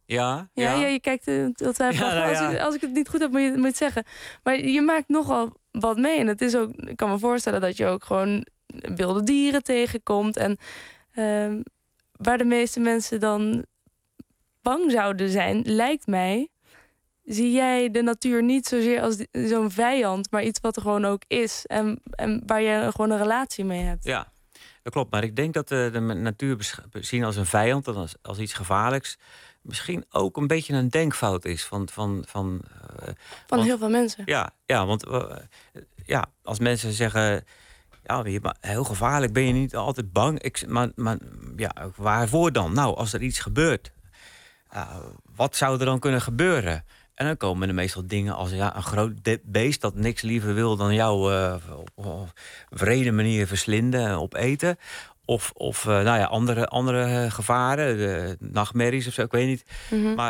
Ja, Ja, ja. ja je kijkt uh, heel twijfelachtig. Ja, nou ja. als, ik, als ik het niet goed heb, moet je, moet je het zeggen. Maar je maakt nogal wat mee. En het is ook, ik kan me voorstellen dat je ook gewoon wilde dieren tegenkomt. En uh, waar de meeste mensen dan bang zouden zijn, lijkt mij, zie jij de natuur niet zozeer als die- zo'n vijand, maar iets wat er gewoon ook is. En, en waar je gewoon een relatie mee hebt. Ja, dat klopt. Maar ik denk dat de, de natuur besch- zien als een vijand, als, als iets gevaarlijks, misschien ook een beetje een denkfout is van. van, van, uh, Van want- heel veel mensen. Ja, ja, want uh, ja, als mensen zeggen, ja, je bent heel gevaarlijk, ben je niet altijd bang? Ik, maar, maar ja, waarvoor dan? Nou, als er iets gebeurt, uh, wat zou er dan kunnen gebeuren? En dan komen er meestal dingen als ja, een groot de- beest dat niks liever wil dan jou uh, op een wrede manier verslinden, opeten. Of, of uh, nou ja, andere, andere gevaren, de nachtmerries of zo, ik weet niet. Mhm. Maar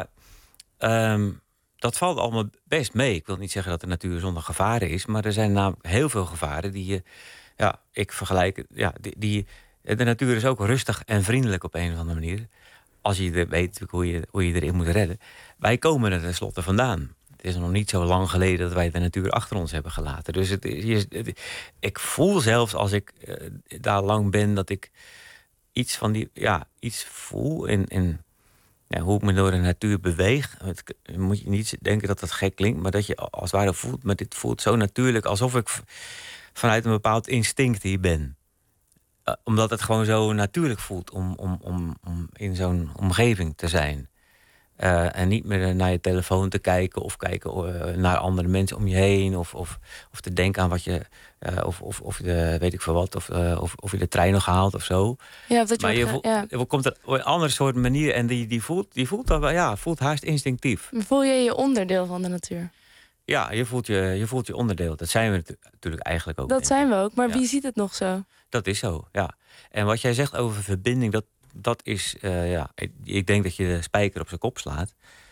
um, dat valt allemaal best mee. Ik wil niet zeggen dat de natuur zonder gevaren is, maar er zijn namelijk heel veel gevaren die je, ja, ik vergelijk, ja, die, die, de natuur is ook rustig en vriendelijk op een of andere manier. Als je er weet hoe je, hoe je erin moet redden. Wij komen er tenslotte vandaan. Het is nog niet zo lang geleden dat wij de natuur achter ons hebben gelaten. Dus het, is- het, ik voel zelfs als ik uh, daar lang ben dat ik iets van die, ja, iets voel in, in ja, hoe ik me door de natuur beweeg. Het, moet je niet denken dat dat gek klinkt, maar dat je als het ware voelt, maar dit voelt zo natuurlijk alsof ik v- vanuit een bepaald instinct hier ben. Uh, omdat het gewoon zo natuurlijk voelt om, om, om, om in zo'n omgeving te zijn. Uh, en niet meer naar je telefoon te kijken of kijken uh, naar andere mensen om je heen. Of, of, of te denken aan wat je. Uh, of, of, of je de, weet ik veel wat. Of, uh, of, of je de trein nog haalt of zo. Ja, of dat je Maar ook je ga- voelt, ja. er komt er op een ander soort manier. En die, die voelt, die voelt dat wel, ja, voelt haast instinctief. Voel je je onderdeel van de natuur? Ja, je voelt je, je voelt je onderdeel. Dat zijn we natu- natuurlijk eigenlijk ook. Dat denk ik. zijn we ook, maar Ja. wie ziet het nog zo? Dat is zo, ja. En wat jij zegt over verbinding, dat, dat is, uh, ja, ik, ik denk dat je de spijker op zijn kop slaat.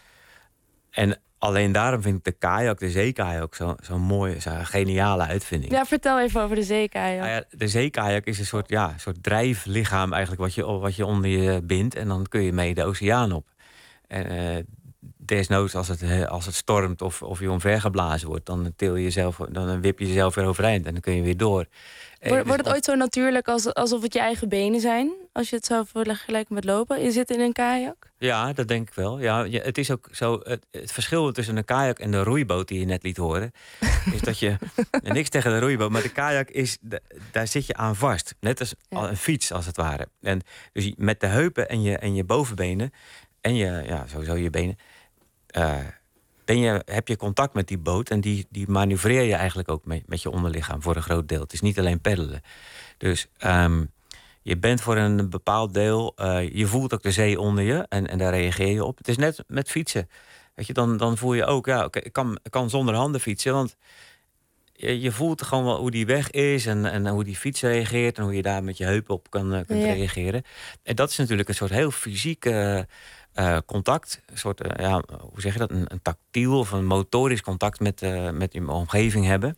En alleen daarom vind ik de kajak, de zeekajak, zo, zo mooi, zo'n geniale uitvinding. Ja, vertel even over de zeekajak. Nou ja, de zeekajak is een soort, ja, een soort drijflichaam eigenlijk wat je, wat je onder je bindt. En dan kun je mee de oceaan op. En uh, desnoods als het, uh, als het stormt of, of je omvergeblazen wordt, dan, til je jezelf, dan wip je jezelf weer overeind en dan kun je weer door. En Wordt, dus wordt het ooit zo natuurlijk als, alsof het je eigen benen zijn? Als je het zou vergelijken met lopen? Je zit in een kajak? Ja, dat denk ik wel. Ja, ja, het is ook zo. Het, het verschil tussen een kajak en de roeiboot die je net liet horen, is dat je en niks tegen de roeiboot, maar de kajak is, de, daar zit je aan vast, net als Ja. een fiets als het ware. En dus je- met de heupen en je en je bovenbenen en je, ja, sowieso je benen, uh, ben je, heb je contact met die boot en die, die manoeuvreer je eigenlijk ook met, met je onderlichaam voor een groot deel. Het is niet alleen peddelen. Dus um, je bent voor een bepaald deel, uh, je voelt ook de zee onder je en, en daar reageer je op. Het is net met fietsen. Weet je, dan, dan voel je ook, ja, oké, ik, kan, ik kan zonder handen fietsen, want je, je voelt gewoon wel hoe die weg is en, en hoe die fiets reageert en hoe je daar met je heupen op kan, uh, kunt Ja. reageren. En dat is natuurlijk een soort heel fysiek uh, uh, contact, een soort, uh, ja, hoe zeg je dat, een, een tactiel of een motorisch contact met, uh, met je omgeving hebben.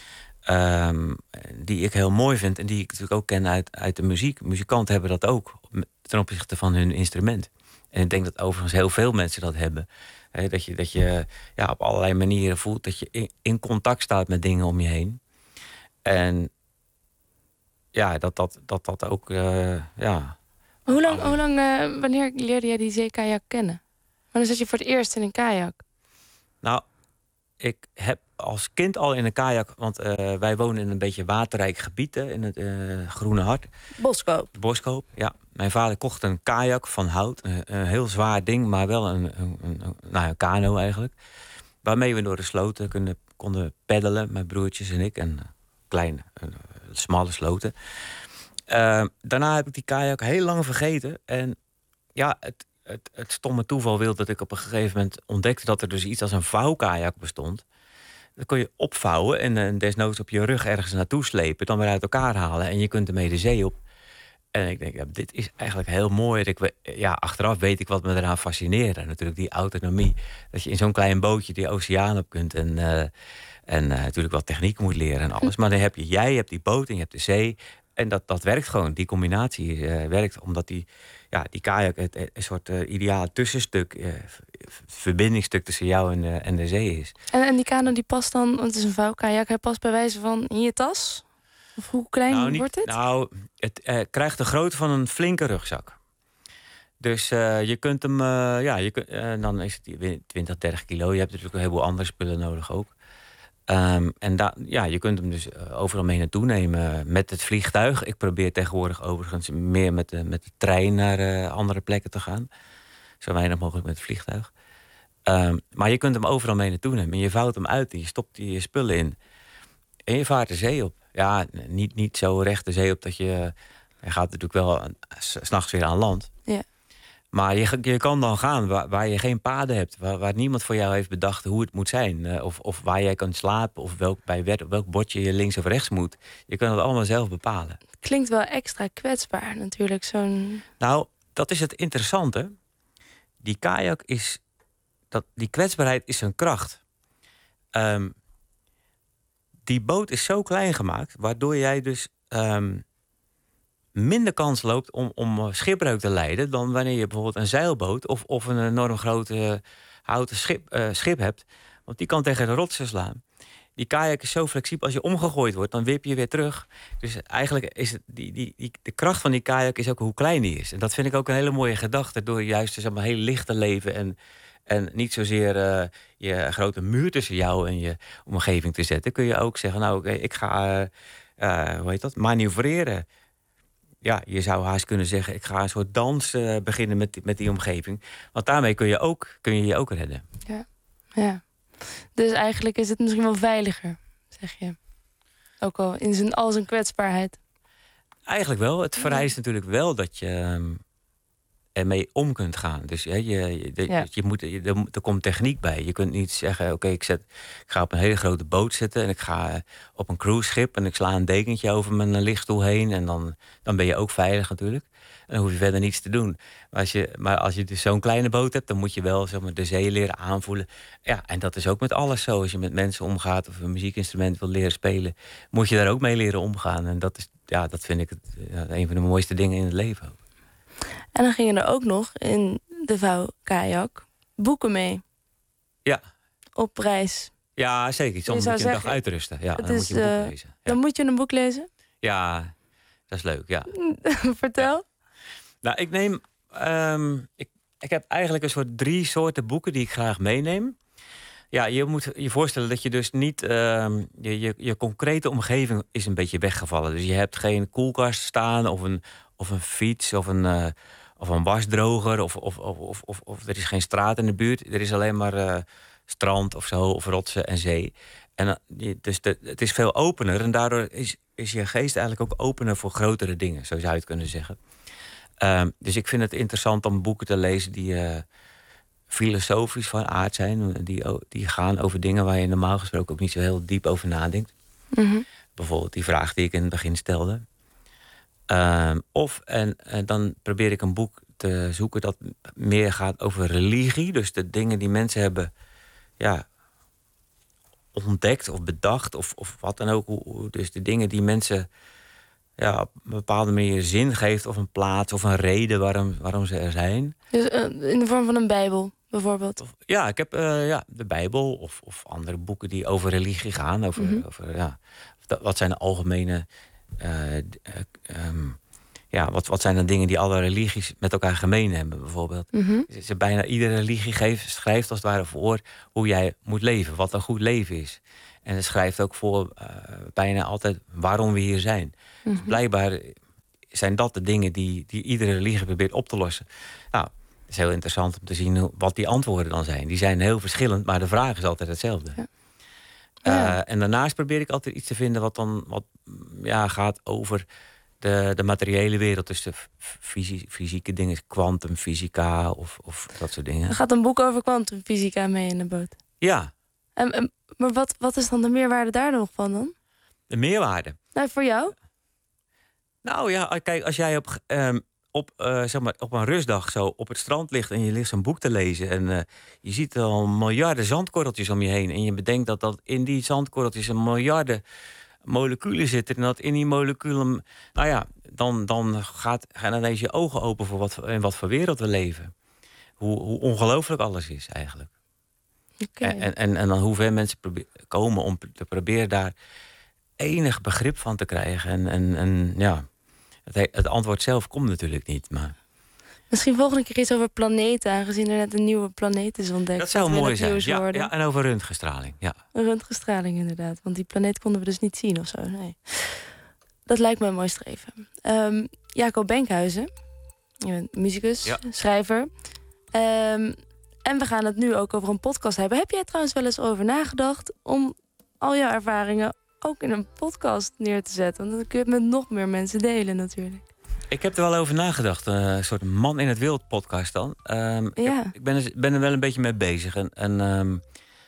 Um, die ik heel mooi vind en die ik natuurlijk ook ken uit, uit de muziek. Muzikanten hebben dat ook ten opzichte van hun instrument. En ik denk dat overigens heel veel mensen dat hebben. He, dat je, dat je ja, op allerlei manieren voelt dat je in, in contact staat met dingen om je heen. En ja, dat dat, dat, dat ook, uh, ja... Hoe lang, hoe lang uh, wanneer leerde jij die zeekajak kennen? Wanneer zat je voor het eerst in een kajak? Nou, ik heb als kind al in een kajak, want uh, wij wonen in een beetje waterrijk gebied, hè, in het uh, Groene Hart. Boskoop. Boskoop, ja. Mijn vader kocht een kajak van hout, een, een heel zwaar ding, maar wel een, een, een, een, nou, een kano eigenlijk. Waarmee we door de sloten kunnen, konden peddelen, mijn broertjes en ik. En kleine, uh, smalle sloten. Uh, daarna heb ik die kajak heel lang vergeten. En ja, het, het, het stomme toeval wil dat ik op een gegeven moment ontdekte dat er dus iets als een vouwkajak bestond. Dat kon je opvouwen en uh, desnoods op je rug ergens naartoe slepen, dan weer uit elkaar halen en je kunt ermee de zee op. En ik denk, ja, dit is eigenlijk heel mooi. Ik, we- ja, achteraf weet ik wat me eraan fascineerde. Natuurlijk die autonomie. Dat je in zo'n klein bootje die oceaan op kunt. En, eh, en eh, natuurlijk wat techniek moet leren en alles. Maar dan heb je jij, je hebt die boot en je hebt de zee. En dat, dat werkt gewoon. Die combinatie eh, werkt. Omdat die, ja, die kajak het, het- een soort eh, ideale tussenstuk... eh, v- v- verbindingsstuk tussen jou en, eh, en de zee is. En, en die kano die past dan, want het is een vouwkajak, hij past bij wijze van in je tas? Of hoe klein Nou, niet- wordt dit? Nou, het eh, krijgt de grootte van een flinke rugzak. Dus eh, je kunt hem, eh, ja, je kunt, eh, dan is het twintig, dertig kilo. Je hebt natuurlijk een heleboel andere spullen nodig ook. Ehm, en da, ja, je kunt hem dus eh, overal mee naartoe nemen met het vliegtuig. Ik probeer tegenwoordig overigens meer met de, met de trein naar eh, andere plekken te gaan. Zo weinig mogelijk met het vliegtuig. Ehm, maar je kunt hem overal mee naartoe nemen. En je vouwt hem uit en je stopt je spullen in. En je vaart de zee op. Ja, niet, niet zo recht de zee op dat je... Je gaat natuurlijk wel eh, s- 's nachts weer aan land. Ja. Maar je, je kan dan gaan waar, waar je geen paden hebt. Waar, waar niemand voor jou heeft bedacht hoe het moet zijn. eh, of, of waar jij kan slapen. Of welk, bij wet- welk bordje je links of rechts moet. Je kan het allemaal zelf bepalen. Klinkt wel extra kwetsbaar natuurlijk, zo'n... Nou, dat is het interessante. Die kajak is... Dat, die kwetsbaarheid is een kracht. Ehm, die boot is zo klein gemaakt... waardoor jij dus... ehm, minder kans loopt om, om eh, schipbreuk te lijden... dan wanneer je bijvoorbeeld een zeilboot... of, of een enorm grote eh, houten schip, eh, schip hebt. Want die kan tegen de rotsen slaan. Die kajak is zo flexibel. Als je omgegooid wordt, dan wip je weer terug. Dus eigenlijk is het, die, die, die, de kracht van die kajak is ook hoe klein die is. En dat vind ik ook een hele mooie gedachte... door juist zeg maar, heel licht te leven... en, en niet zozeer eh, je grote muur tussen jou en je omgeving te zetten... kun je ook zeggen, nou oké, ik ga... eh, eh, hoe heet dat? Manoeuvreren. Ja, je zou haast kunnen zeggen... ik ga een soort dans eh, beginnen met die, met die omgeving. Want daarmee kun je, ook, kun je je ook redden. Ja. ja. Dus eigenlijk is het misschien wel veiliger, zeg je. Ook al in zijn, al zijn kwetsbaarheid. Eigenlijk wel. Het vereist natuurlijk wel dat je ehm, ermee om kunt gaan. Dus hè, je, je, de- Ja. je moet, je, er, moet- er komt techniek bij. Je kunt niet zeggen, oké, ik zet, ik ga op een hele grote boot zitten... en ik ga eh, op een cruiseschip en ik sla een dekentje over mijn eh, lichtstoel heen... en dan, dan ben je ook veilig natuurlijk. En dan hoef je verder niets te doen. Maar als je, maar als je dus zo'n kleine boot hebt... dan moet je wel zeg maar, de zee leren aanvoelen. Ja, en dat is ook met alles zo. Als je met mensen omgaat of een muziekinstrument wil leren spelen... moet je daar ook mee leren omgaan. En dat, is, ja, dat vind ik het, ja, een van de mooiste dingen in het leven ook. En dan gingen er ook nog in de vouwkajak boeken mee. Ja. Op reis. Ja, zeker. Iets Je om zou een dag zeggen, uit te rusten. Ja, het dan moet is, je een boek eh, lezen. Dan moet je een boek lezen. Ja, dat is leuk, ja. Vertel. Nou, ik neem... ehm, ik, ik heb eigenlijk een soort drie soorten boeken die ik graag meeneem. Ja, je moet je voorstellen dat je dus niet... ehm, je, je, je concrete omgeving is een beetje weggevallen. Dus je hebt geen koelkast staan of een, of een fiets of een, eh, of een wasdroger... Of, of, of, of, of, of er is geen straat in de buurt. Er is alleen maar eh, strand of zo, of rotsen en zee. En, eh, je- dus de, het is veel opener en daardoor is, is je geest eigenlijk ook opener voor grotere dingen. Zo zou je het kunnen zeggen. Ehm, dus ik vind het interessant om boeken te lezen die eh, filosofisch van aard zijn. Die, o- die gaan over dingen waar je normaal gesproken ook niet zo heel diep over nadenkt. Mhm. Bijvoorbeeld die vraag die ik in het begin stelde. Ehm, of, en, en dan probeer ik een boek te zoeken dat meer gaat over religie. Dus de dingen die mensen hebben ja, ontdekt of bedacht of, of wat dan ook. Hoe- hoe- Dus de dingen die mensen ja, op een bepaalde manier zin geeft... of een plaats of een reden waarom, waarom ze er zijn. Dus eh, in de vorm van een bijbel, bijvoorbeeld. Ja, ik heb eh, ja, de Bijbel of, of andere boeken die over religie gaan. Over, Mhm. over, ja, dat- wat zijn de algemene... eh, d- eh, ehm, ja, wat, wat zijn de dingen die alle religies met elkaar gemeen hebben, bijvoorbeeld? Mhm. Ze- ze- bijna iedere religie geeft, schrijft als het ware voor hoe jij moet leven, wat een goed leven is. En het schrijft ook voor eh, bijna altijd waarom we hier zijn. Dus Mhm. blijkbaar zijn dat de dingen die, die iedere religie probeert op te lossen. Nou, het is heel interessant om te zien hoe- wat die antwoorden dan zijn. Die zijn heel verschillend, maar de vraag is altijd hetzelfde. Ja. Eh, Ja. En daarnaast probeer ik altijd iets te vinden wat dan wat, ja, gaat over de, de materiële wereld. Dus de fysi- fysieke dingen, kwantumfysica of, of dat soort dingen. Er gaat een boek over kwantumfysica mee in de boot. Ja, En, en- maar wat, wat is dan de meerwaarde daar nog van dan? de meerwaarde. Nou, voor jou? Nou ja, kijk, als jij op, um, op, uh, zeg maar, op een rustdag zo op het strand ligt en je ligt zo'n boek te lezen en uh, je ziet al miljarden zandkorreltjes om je heen en je bedenkt dat, dat in die zandkorreltjes een miljarden moleculen zitten en dat in die moleculen, nou ja, dan, dan gaat, gaan ineens je ogen open voor wat, in wat voor wereld we leven. Hoe, hoe ongelooflijk alles is eigenlijk. Okay. En, en, en dan hoe ver mensen komen om te proberen daar enig begrip van te krijgen. En, en, en ja, het, het antwoord zelf komt natuurlijk niet. Maar... Misschien volgende keer iets over planeten, aangezien er net een nieuwe planeet is ontdekt. Dat zou mooi zijn. Ja, ja, en over röntgenstraling. Ja. Röntgenstraling inderdaad, want die planeet konden we dus niet zien of zo. Nee. Dat lijkt me een mooi streven. Um, Jaco Benkhuizen, je bent muzikus, ja. schrijver. Um, en we gaan het nu ook over een podcast hebben. Heb jij trouwens wel eens over nagedacht om al jouw ervaringen ook in een podcast neer te zetten? Want dan kun je het met nog meer mensen delen natuurlijk. Ik heb er wel over nagedacht. Uh, een soort man in het wild podcast dan. Um, ja. ik, heb, ik ben, er, ben er wel een beetje mee bezig. En, en um,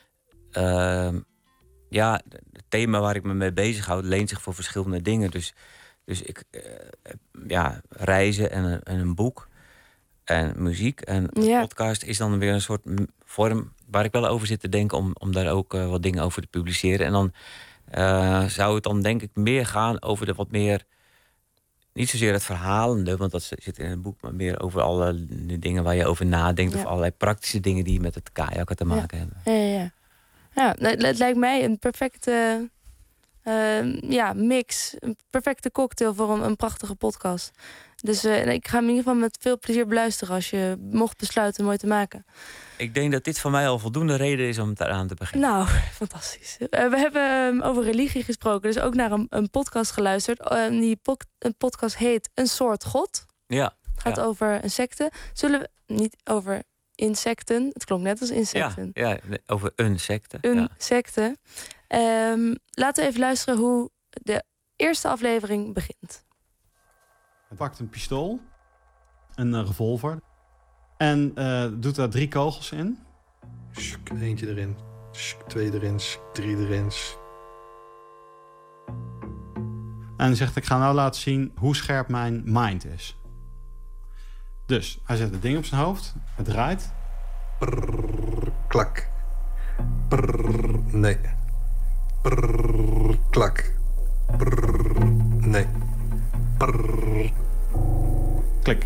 uh, ja, het thema waar ik me mee bezig houd leent zich voor verschillende dingen. Dus, dus ik, uh, ja, reizen en een, en een boek en muziek. En een ja. podcast is dan weer een soort vorm waar ik wel over zit te denken om, om daar ook uh, wat dingen over te publiceren. En dan uh, zou het dan denk ik meer gaan over de wat meer, niet zozeer het verhalende, want dat zit in het boek, maar meer over alle dingen waar je over nadenkt. Ja. Of allerlei praktische dingen die met het kajakken te maken ja. hebben. Ja, ja, ja. ja het, het lijkt mij een perfecte uh, ja, mix. Een perfecte cocktail voor een, een prachtige podcast. Dus uh, ik ga hem in ieder geval met veel plezier beluisteren als je mocht besluiten mooi te maken. Ik denk dat dit voor mij al voldoende reden is om het eraan te beginnen. Nou, fantastisch. Uh, we hebben um, over religie gesproken, dus ook naar een, een podcast geluisterd. Uh, die po- een podcast heet Een soort God. Ja. Het gaat ja. over een secte. Zullen we niet over insecten? Het klonk net als insecten. Ja, ja over een secte. Een ja. secte. Um, laten we even luisteren hoe de eerste aflevering begint. Hij pakt een pistool, een uh, revolver en uh, doet daar drie kogels in. Sjuk, eentje erin, Sjuk, twee erin, Sjuk, drie erin. Sjuk. En hij zegt, ik ga nou laten zien hoe scherp mijn mind is. Dus hij zet het ding op zijn hoofd, het draait. Prrr, klak. Prrr, nee. Prrr, klak. Prrr, nee. Prrr. Klik.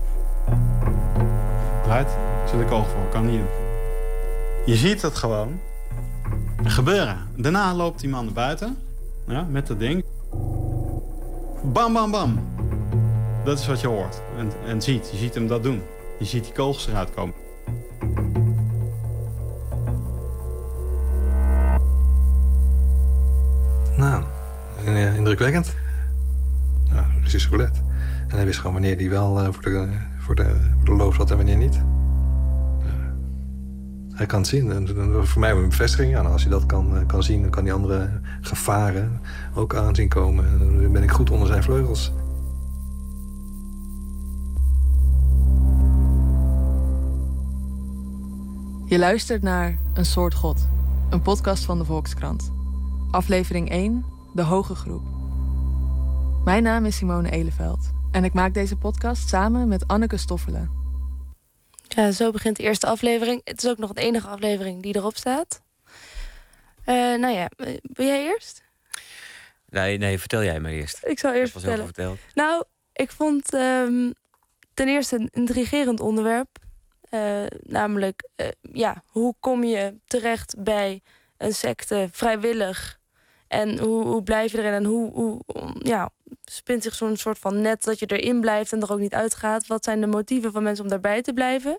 Draait. Zet de kogel voor. Kan niet doen. Je ziet het gewoon gebeuren. Daarna loopt die man naar buiten. Ja, met dat ding. Bam, bam, bam. Dat is wat je hoort. En, en ziet. Je ziet hem dat doen. Je ziet die kogels eruit komen. Nou, indrukwekkend. Nou, Russisch roulette. En hij wist gewoon wanneer hij wel uh, voor, de, voor, de, voor de loof zat en wanneer niet. Uh, hij kan het zien. En voor mij een bevestiging. Ja, nou, als hij dat kan, uh, kan zien, dan kan hij andere gevaren ook aanzien komen. En dan ben ik goed onder zijn vleugels. Je luistert naar Een soort God. Een podcast van de Volkskrant. Aflevering één, De Hoge Groep. Mijn naam is Simone Eleveld en ik maak deze podcast samen met Anneke Stoffelen. Ja, zo begint de eerste aflevering. Het is ook nog de enige aflevering die erop staat. Uh, nou ja, wil jij eerst? Nee, nee, vertel jij maar eerst. Ik zal eerst vertellen. Verteld. Nou, ik vond um, ten eerste een intrigerend onderwerp. Uh, namelijk, uh, ja, hoe kom je terecht bij een secte vrijwillig? En hoe, hoe blijf je erin? En hoe, hoe ja, spint zich zo'n soort van net dat je erin blijft en er ook niet uitgaat? Wat zijn de motieven van mensen om daarbij te blijven?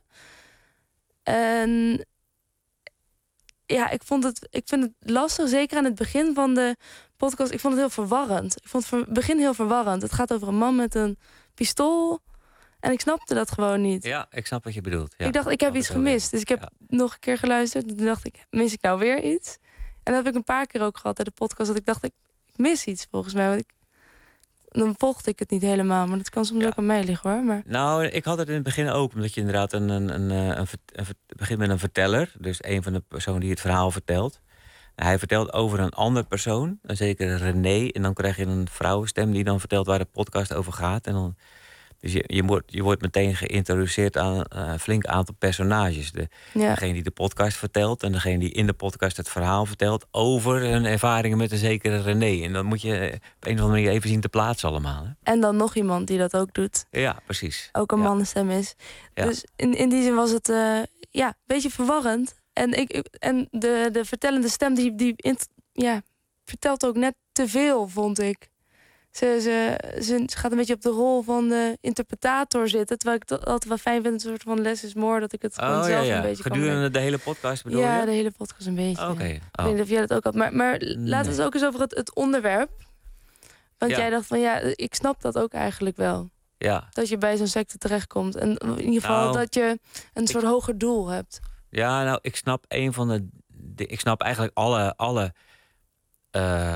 En ja, ik, vond het, ik vind het lastig, zeker aan het begin van de podcast. Ik vond het heel verwarrend. Ik vond het begin heel verwarrend. Het gaat over een man met een pistool. En ik snapte dat gewoon niet. Ja, ik snap wat je bedoelt. Ja, ik dacht, ik heb iets gemist. Dus ik heb ja. nog een keer geluisterd. En toen dacht ik, mis ik nou weer iets? En dat heb ik een paar keer ook gehad in de podcast. Dat ik dacht, ik, ik mis iets volgens mij. Want ik, dan volgde ik het niet helemaal. Maar dat kan soms ja. ook aan mij liggen hoor. Maar... Nou, ik had het in het begin ook. Omdat je inderdaad een, een, een, een, een, een begint met een verteller. Dus een van de personen die het verhaal vertelt. Hij vertelt over een andere persoon, een zekere René. En dan krijg je een vrouwenstem die dan vertelt waar de podcast over gaat. En dan, dus je, je, wordt, je wordt meteen geïntroduceerd aan een flink aantal personages. De, Ja. Degene die de podcast vertelt en degene die in de podcast het verhaal vertelt over hun ervaringen met een zekere René. En dan moet je op een of andere manier even zien te plaatsen allemaal. Hè? En dan nog iemand die dat ook doet. Ja, precies. Ook een mannenstem is. Ja. Dus in, in die zin was het uh, ja, een beetje verwarrend. En, ik, en de, de vertellende stem die, die int, ja, vertelt ook net te veel, vond ik. Ze, ze, ze, ze gaat een beetje op de rol van de interpretator zitten. Terwijl ik het altijd wel fijn vind, een soort van less is more. Dat ik het gewoon Oh ja, zelf ja. een beetje Gedurende kan de hele podcast bedoel ja, je? de hele podcast een beetje. Oké. Okay. Ik Oh. weet niet of jij dat ook had. Maar, maar laten we Nee. het ook eens over het, het onderwerp. Want Ja. jij dacht van ja, ik snap dat ook eigenlijk wel. Ja. Dat je bij zo'n secte terechtkomt. En in ieder geval Nou, dat je een soort hoger doel hebt. Ja, nou, ik snap een van de. de ik snap eigenlijk alle, alle uh,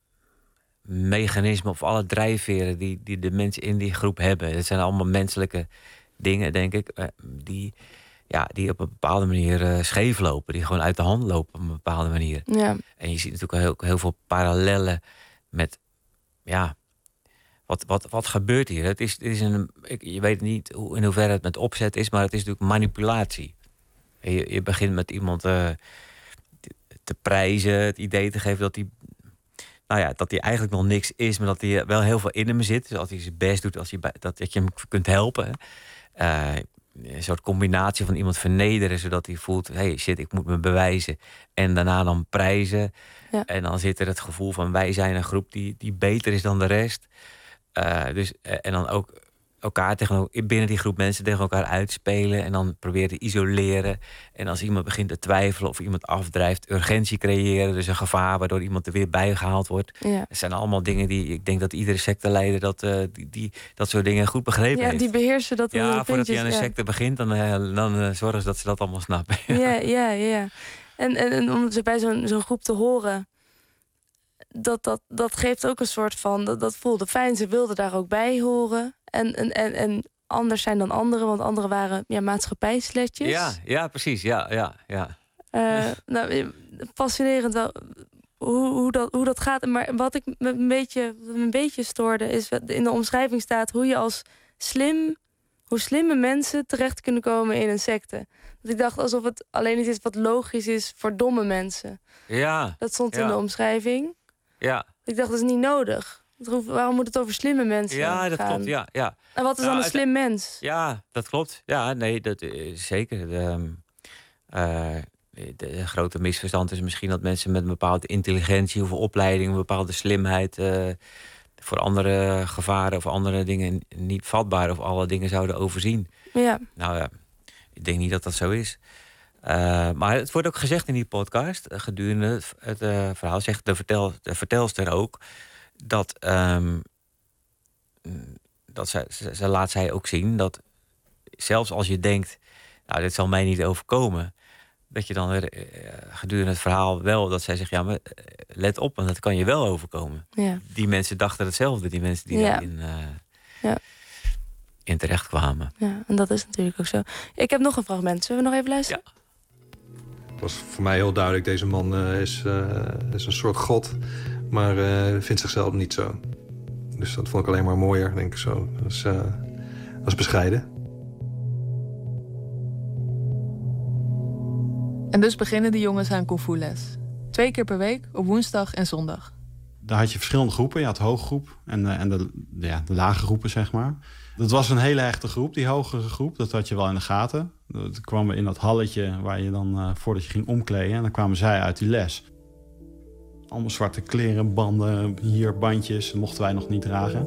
mechanismen of alle drijfveren die, die de mensen in die groep hebben. Het zijn allemaal menselijke dingen, denk ik, uh, die, ja, die op een bepaalde manier uh, scheef lopen, die gewoon uit de hand lopen op een bepaalde manier. Ja. En je ziet natuurlijk heel, heel veel parallellen met, ja. Wat, wat, wat gebeurt hier? Het is, het is een, ik, je weet niet hoe, in hoeverre het met opzet is, maar het is natuurlijk manipulatie. Je, je begint met iemand uh, te prijzen, het idee te geven dat hij, nou ja, dat hij eigenlijk nog niks is, maar dat hij wel heel veel in hem zit. Dus als hij zijn best doet, als hij, dat, dat je hem kunt helpen. Uh, een soort combinatie van iemand vernederen, zodat hij voelt, hey shit, ik moet me bewijzen. En daarna dan prijzen. Ja. En dan zit er het gevoel van, wij zijn een groep die, die beter is dan de rest. Uh, dus, uh, en dan ook elkaar tegen, binnen die groep mensen tegen elkaar uitspelen. En dan proberen te isoleren. En als iemand begint te twijfelen of iemand afdrijft, urgentie creëren. Dus een gevaar waardoor iemand er weer bijgehaald wordt. Ja. Het zijn allemaal dingen die, ik denk dat iedere secteleider dat, uh, die, die, dat soort dingen goed begrepen ja, heeft. Die beheersen dat. Ja, voordat hij aan een ja. secte begint, dan, uh, dan uh, zorgen ze dat ze dat allemaal snappen. Ja, ja, ja. En, en, en om ze bij zo'n zo'n groep te horen, dat, dat, dat geeft ook een soort van, dat, dat voelde fijn. Ze wilden daar ook bij horen. En, en, en, en anders zijn dan anderen, want anderen waren ja, maatschappijsletjes. Ja, ja, precies. Ja, ja, ja. Uh, nou, fascinerend wel hoe, hoe, dat, hoe dat gaat. Maar wat ik me een beetje, wat me een beetje stoorde, is in de omschrijving staat hoe je als slim, hoe slimme mensen terecht kunnen komen in een secte. Dat ik dacht alsof het alleen iets is wat logisch is voor domme mensen. Ja. Dat stond ja. in de omschrijving. Ja. Ik dacht, dat is niet nodig. Waarom moet het over slimme mensen ja, gaan? Ja, dat klopt. Ja, ja. En wat is nou, dan een slim mens? Ja, dat klopt. Ja, nee, dat is zeker. De, uh, de, de grote misverstand is misschien dat mensen met een bepaalde intelligentie of opleiding, een bepaalde slimheid uh, voor andere gevaren of andere dingen niet vatbaar of alle dingen zouden overzien. Ja. Nou ja, ik denk niet dat dat zo is. Uh, maar het wordt ook gezegd in die podcast, uh, gedurende het, het uh, verhaal, zegt de, vertel, de vertelster ook, dat, um, dat ze, ze, ze laat zij ook zien dat zelfs als je denkt, nou, dit zal mij niet overkomen, dat je dan weer uh, gedurende het verhaal wel, dat zij zegt, ja, maar uh, let op, want dat kan je wel overkomen. Ja. Die mensen dachten hetzelfde, die mensen die ja. daarin uh, ja. in terecht kwamen. Ja, en dat is natuurlijk ook zo. Ik heb nog een fragment, zullen we nog even luisteren? Ja. Het was voor mij heel duidelijk, deze man uh, is, uh, is een soort god, maar uh, vindt zichzelf niet zo. Dus dat vond ik alleen maar mooier, denk ik zo. Dat is, uh, dat is bescheiden. En dus beginnen de jongens aan kung fu les. Twee keer per week, op woensdag en zondag. Daar had je verschillende groepen. Je had de hoge groep en, uh, en de, de, ja, de lage groepen, zeg maar. Dat was een hele hechte groep, die hogere groep. Dat had je wel in de gaten. Dan kwamen we in dat halletje waar je dan, uh, voordat je ging omkleden, en dan kwamen zij uit die les. Allemaal zwarte kleren, banden, hier bandjes. Dat mochten wij nog niet dragen.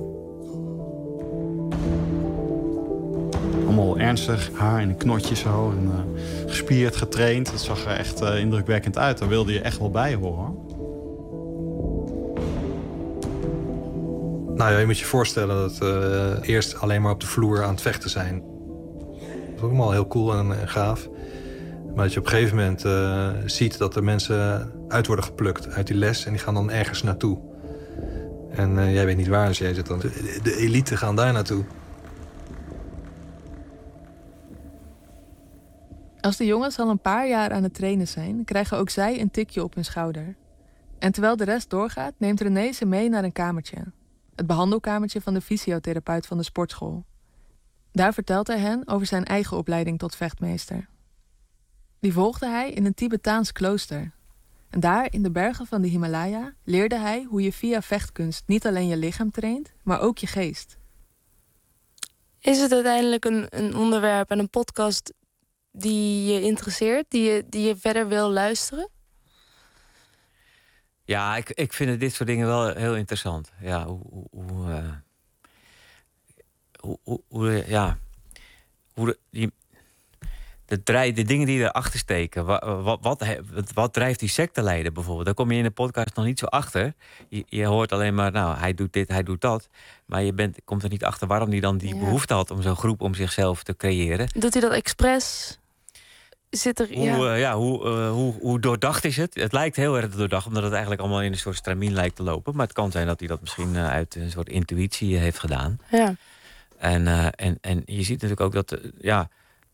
Allemaal ernstig, haar in een knotje zo. En, uh, gespierd, getraind. Dat zag er echt uh, indrukwekkend uit. Daar wilde je echt wel bij horen, hoor. Nou ja, je moet je voorstellen dat we uh, eerst alleen maar op de vloer aan het vechten zijn. Dat is ook allemaal heel cool en, en gaaf. Maar dat je op een gegeven moment uh, ziet dat er mensen uit worden geplukt uit die les en die gaan dan ergens naartoe. En uh, jij weet niet waar, dus jij zit dan. De, de elite gaan daar naartoe. Als de jongens al een paar jaar aan het trainen zijn, krijgen ook zij een tikje op hun schouder. En terwijl de rest doorgaat, neemt René ze mee naar een kamertje. Het behandelkamertje van de fysiotherapeut van de sportschool. Daar vertelt hij hen over zijn eigen opleiding tot vechtmeester. Die volgde hij in een Tibetaans klooster. En daar, in de bergen van de Himalaya, leerde hij hoe je via vechtkunst niet alleen je lichaam traint, maar ook je geest. Is het uiteindelijk een, een onderwerp en een podcast die je interesseert, die je, die je verder wil luisteren? Ja, ik, ik vind dit soort dingen wel heel interessant. Ja, hoe... hoe, hoe, uh, hoe, hoe, hoe ja... Hoe de, die, de, drijf, de dingen die erachter steken. Wat, wat, wat, wat drijft die secteleider bijvoorbeeld? Daar kom je in de podcast nog niet zo achter. Je, je hoort alleen maar, nou, hij doet dit, hij doet dat. Maar je bent, komt er niet achter waarom hij dan die ja. behoefte had om zo'n groep om zichzelf te creëren. Doet hij dat expres? Zit er, hoe, ja. Uh, ja, hoe, uh, hoe, hoe doordacht is het? Het lijkt heel erg doordacht, omdat het eigenlijk allemaal in een soort stramien lijkt te lopen. Maar het kan zijn dat hij dat misschien uh, uit een soort intuïtie heeft gedaan. Ja. En, uh, en, en je ziet natuurlijk ook dat... Uh, ja,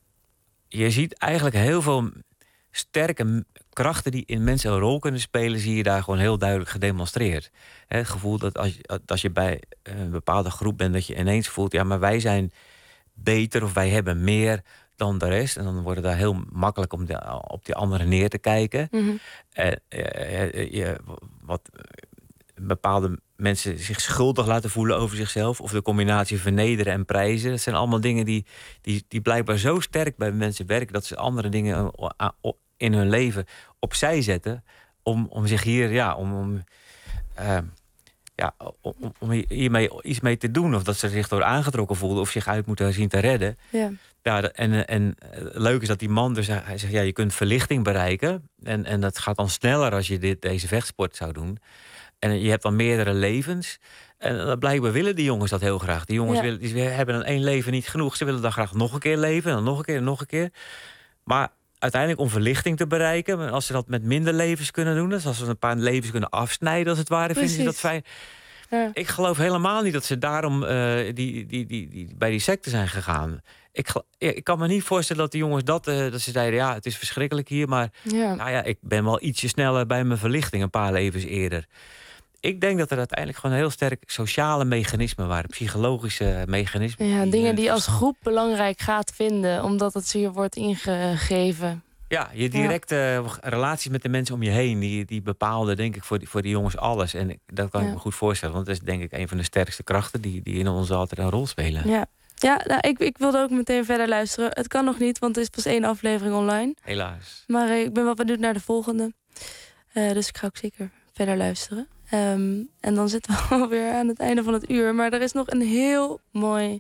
je ziet eigenlijk heel veel sterke krachten die in mensen een rol kunnen spelen, zie je daar gewoon heel duidelijk gedemonstreerd. He, het gevoel dat als je, als je bij een bepaalde groep bent, dat je ineens voelt, ja, maar wij zijn beter of wij hebben meer dan de rest. En dan wordt het daar heel makkelijk om de, op die anderen neer te kijken. Mm-hmm. En, uh, je, wat bepaalde mensen zich schuldig laten voelen over zichzelf, of de combinatie vernederen en prijzen. Dat zijn allemaal dingen die, die, die blijkbaar zo sterk bij mensen werken, dat ze andere dingen in hun leven opzij zetten om, om zich hier, ja, om, om, uh, ja, om, om hiermee iets mee te doen. Of dat ze zich door aangetrokken voelden of zich uit moeten zien te redden. Ja. Ja, en, en leuk is dat die man dus, hij zegt, ja, je kunt verlichting bereiken. En, en dat gaat dan sneller als je dit, deze vechtsport zou doen. En je hebt dan meerdere levens. En blijkbaar willen die jongens dat heel graag. Die jongens ja. willen, die hebben dan één leven niet genoeg. Ze willen dan graag nog een keer leven. En dan nog een keer en nog een keer. Maar uiteindelijk om verlichting te bereiken, als ze dat met minder levens kunnen doen, dus als ze een paar levens kunnen afsnijden als het ware, vinden ze dat fijn. Ja. Ik geloof helemaal niet dat ze daarom uh, die, die, die, die, die, bij die secte zijn gegaan. Ik, ik kan me niet voorstellen dat die jongens dat, uh, dat ze zeiden, ja, het is verschrikkelijk hier, maar ja. Nou ja, ik ben wel ietsje sneller bij mijn verlichting een paar levens eerder. Ik denk dat er uiteindelijk gewoon heel sterk sociale mechanismen waren, psychologische mechanismen. Ja, die, dingen uh, die je als groep belangrijk gaat vinden, omdat het je wordt ingegeven. Ja, je directe ja. relaties met de mensen om je heen, die, die bepaalden denk ik voor die, voor die jongens alles. En dat kan ja. ik me goed voorstellen, want dat is denk ik een van de sterkste krachten die, die in ons altijd een rol spelen. Ja, ja nou, ik, ik wilde ook meteen verder luisteren. Het kan nog niet, want er is pas één aflevering online. Helaas. Maar uh, ik ben wel benieuwd naar de volgende. Uh, dus ik ga ook zeker verder luisteren. Um, en dan zitten we alweer aan het einde van het uur. Maar er is nog een heel mooi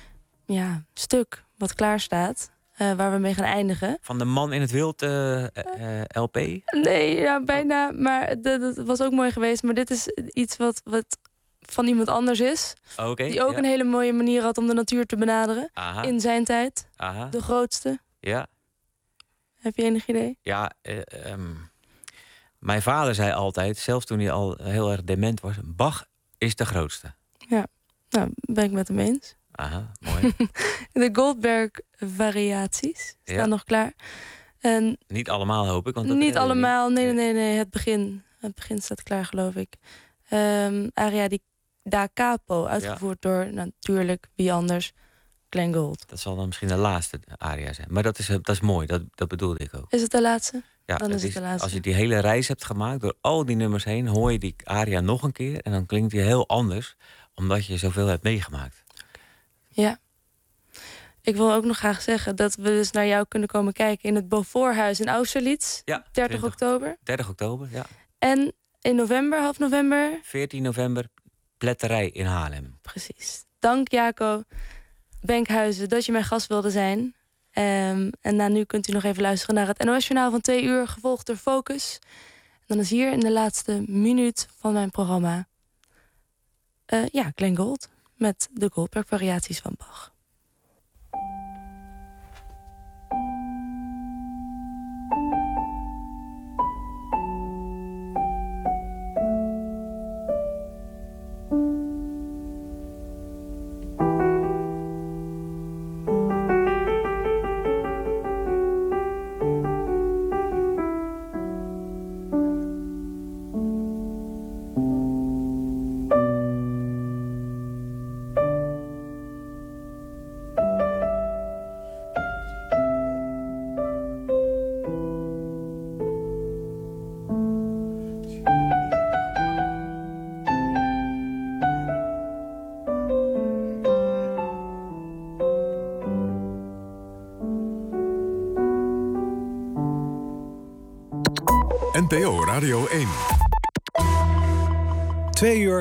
ja, stuk wat klaar staat. Uh, waar we mee gaan eindigen. Van de Man in het Wild uh, uh, L P? Nee, ja, bijna. Maar dat was ook mooi geweest. Maar dit is iets wat, wat van iemand anders is. Okay, die ook ja. een hele mooie manier had om de natuur te benaderen. Aha. In zijn tijd. Aha. De grootste. Ja. Heb je enig idee? Ja, uh, um, mijn vader zei altijd, zelfs toen hij al heel erg dement was, Bach is de grootste. Ja, nou, ben ik met hem eens. Aha, mooi. De Goldberg-variaties staan ja. nog klaar. En niet allemaal, hoop ik. Want dat niet allemaal, nee, nee, nee, nee. Het begin, het begin staat klaar, geloof ik. Um, Aria di da Capo, uitgevoerd ja. door natuurlijk, wie anders, Glenn Gould. Dat zal dan misschien de laatste aria zijn. Maar dat is, dat is mooi, dat, dat bedoelde ik ook. Is het de laatste? Ja, dan is het het de laatste. Als je die hele reis hebt gemaakt, door al die nummers heen, hoor je die aria nog een keer. En dan klinkt die heel anders, omdat je zoveel hebt meegemaakt. Ja. Ik wil ook nog graag zeggen dat we dus naar jou kunnen komen kijken in het Beauforthuis in Austerlitz. Ja, dertig oktober. dertig oktober, ja. En in november, half november. veertien november, Pletterij in Haarlem. Precies. Dank Jaco Benkhuizen dat je mijn gast wilde zijn. Um, en na nu kunt u nog even luisteren naar het N O S-journaal van twee uur, gevolgd door Focus. En dan is hier in de laatste minuut van mijn programma uh, ja, Glenn Gould met de Goldberg-variaties van Bach. N P O Radio één. Twee uur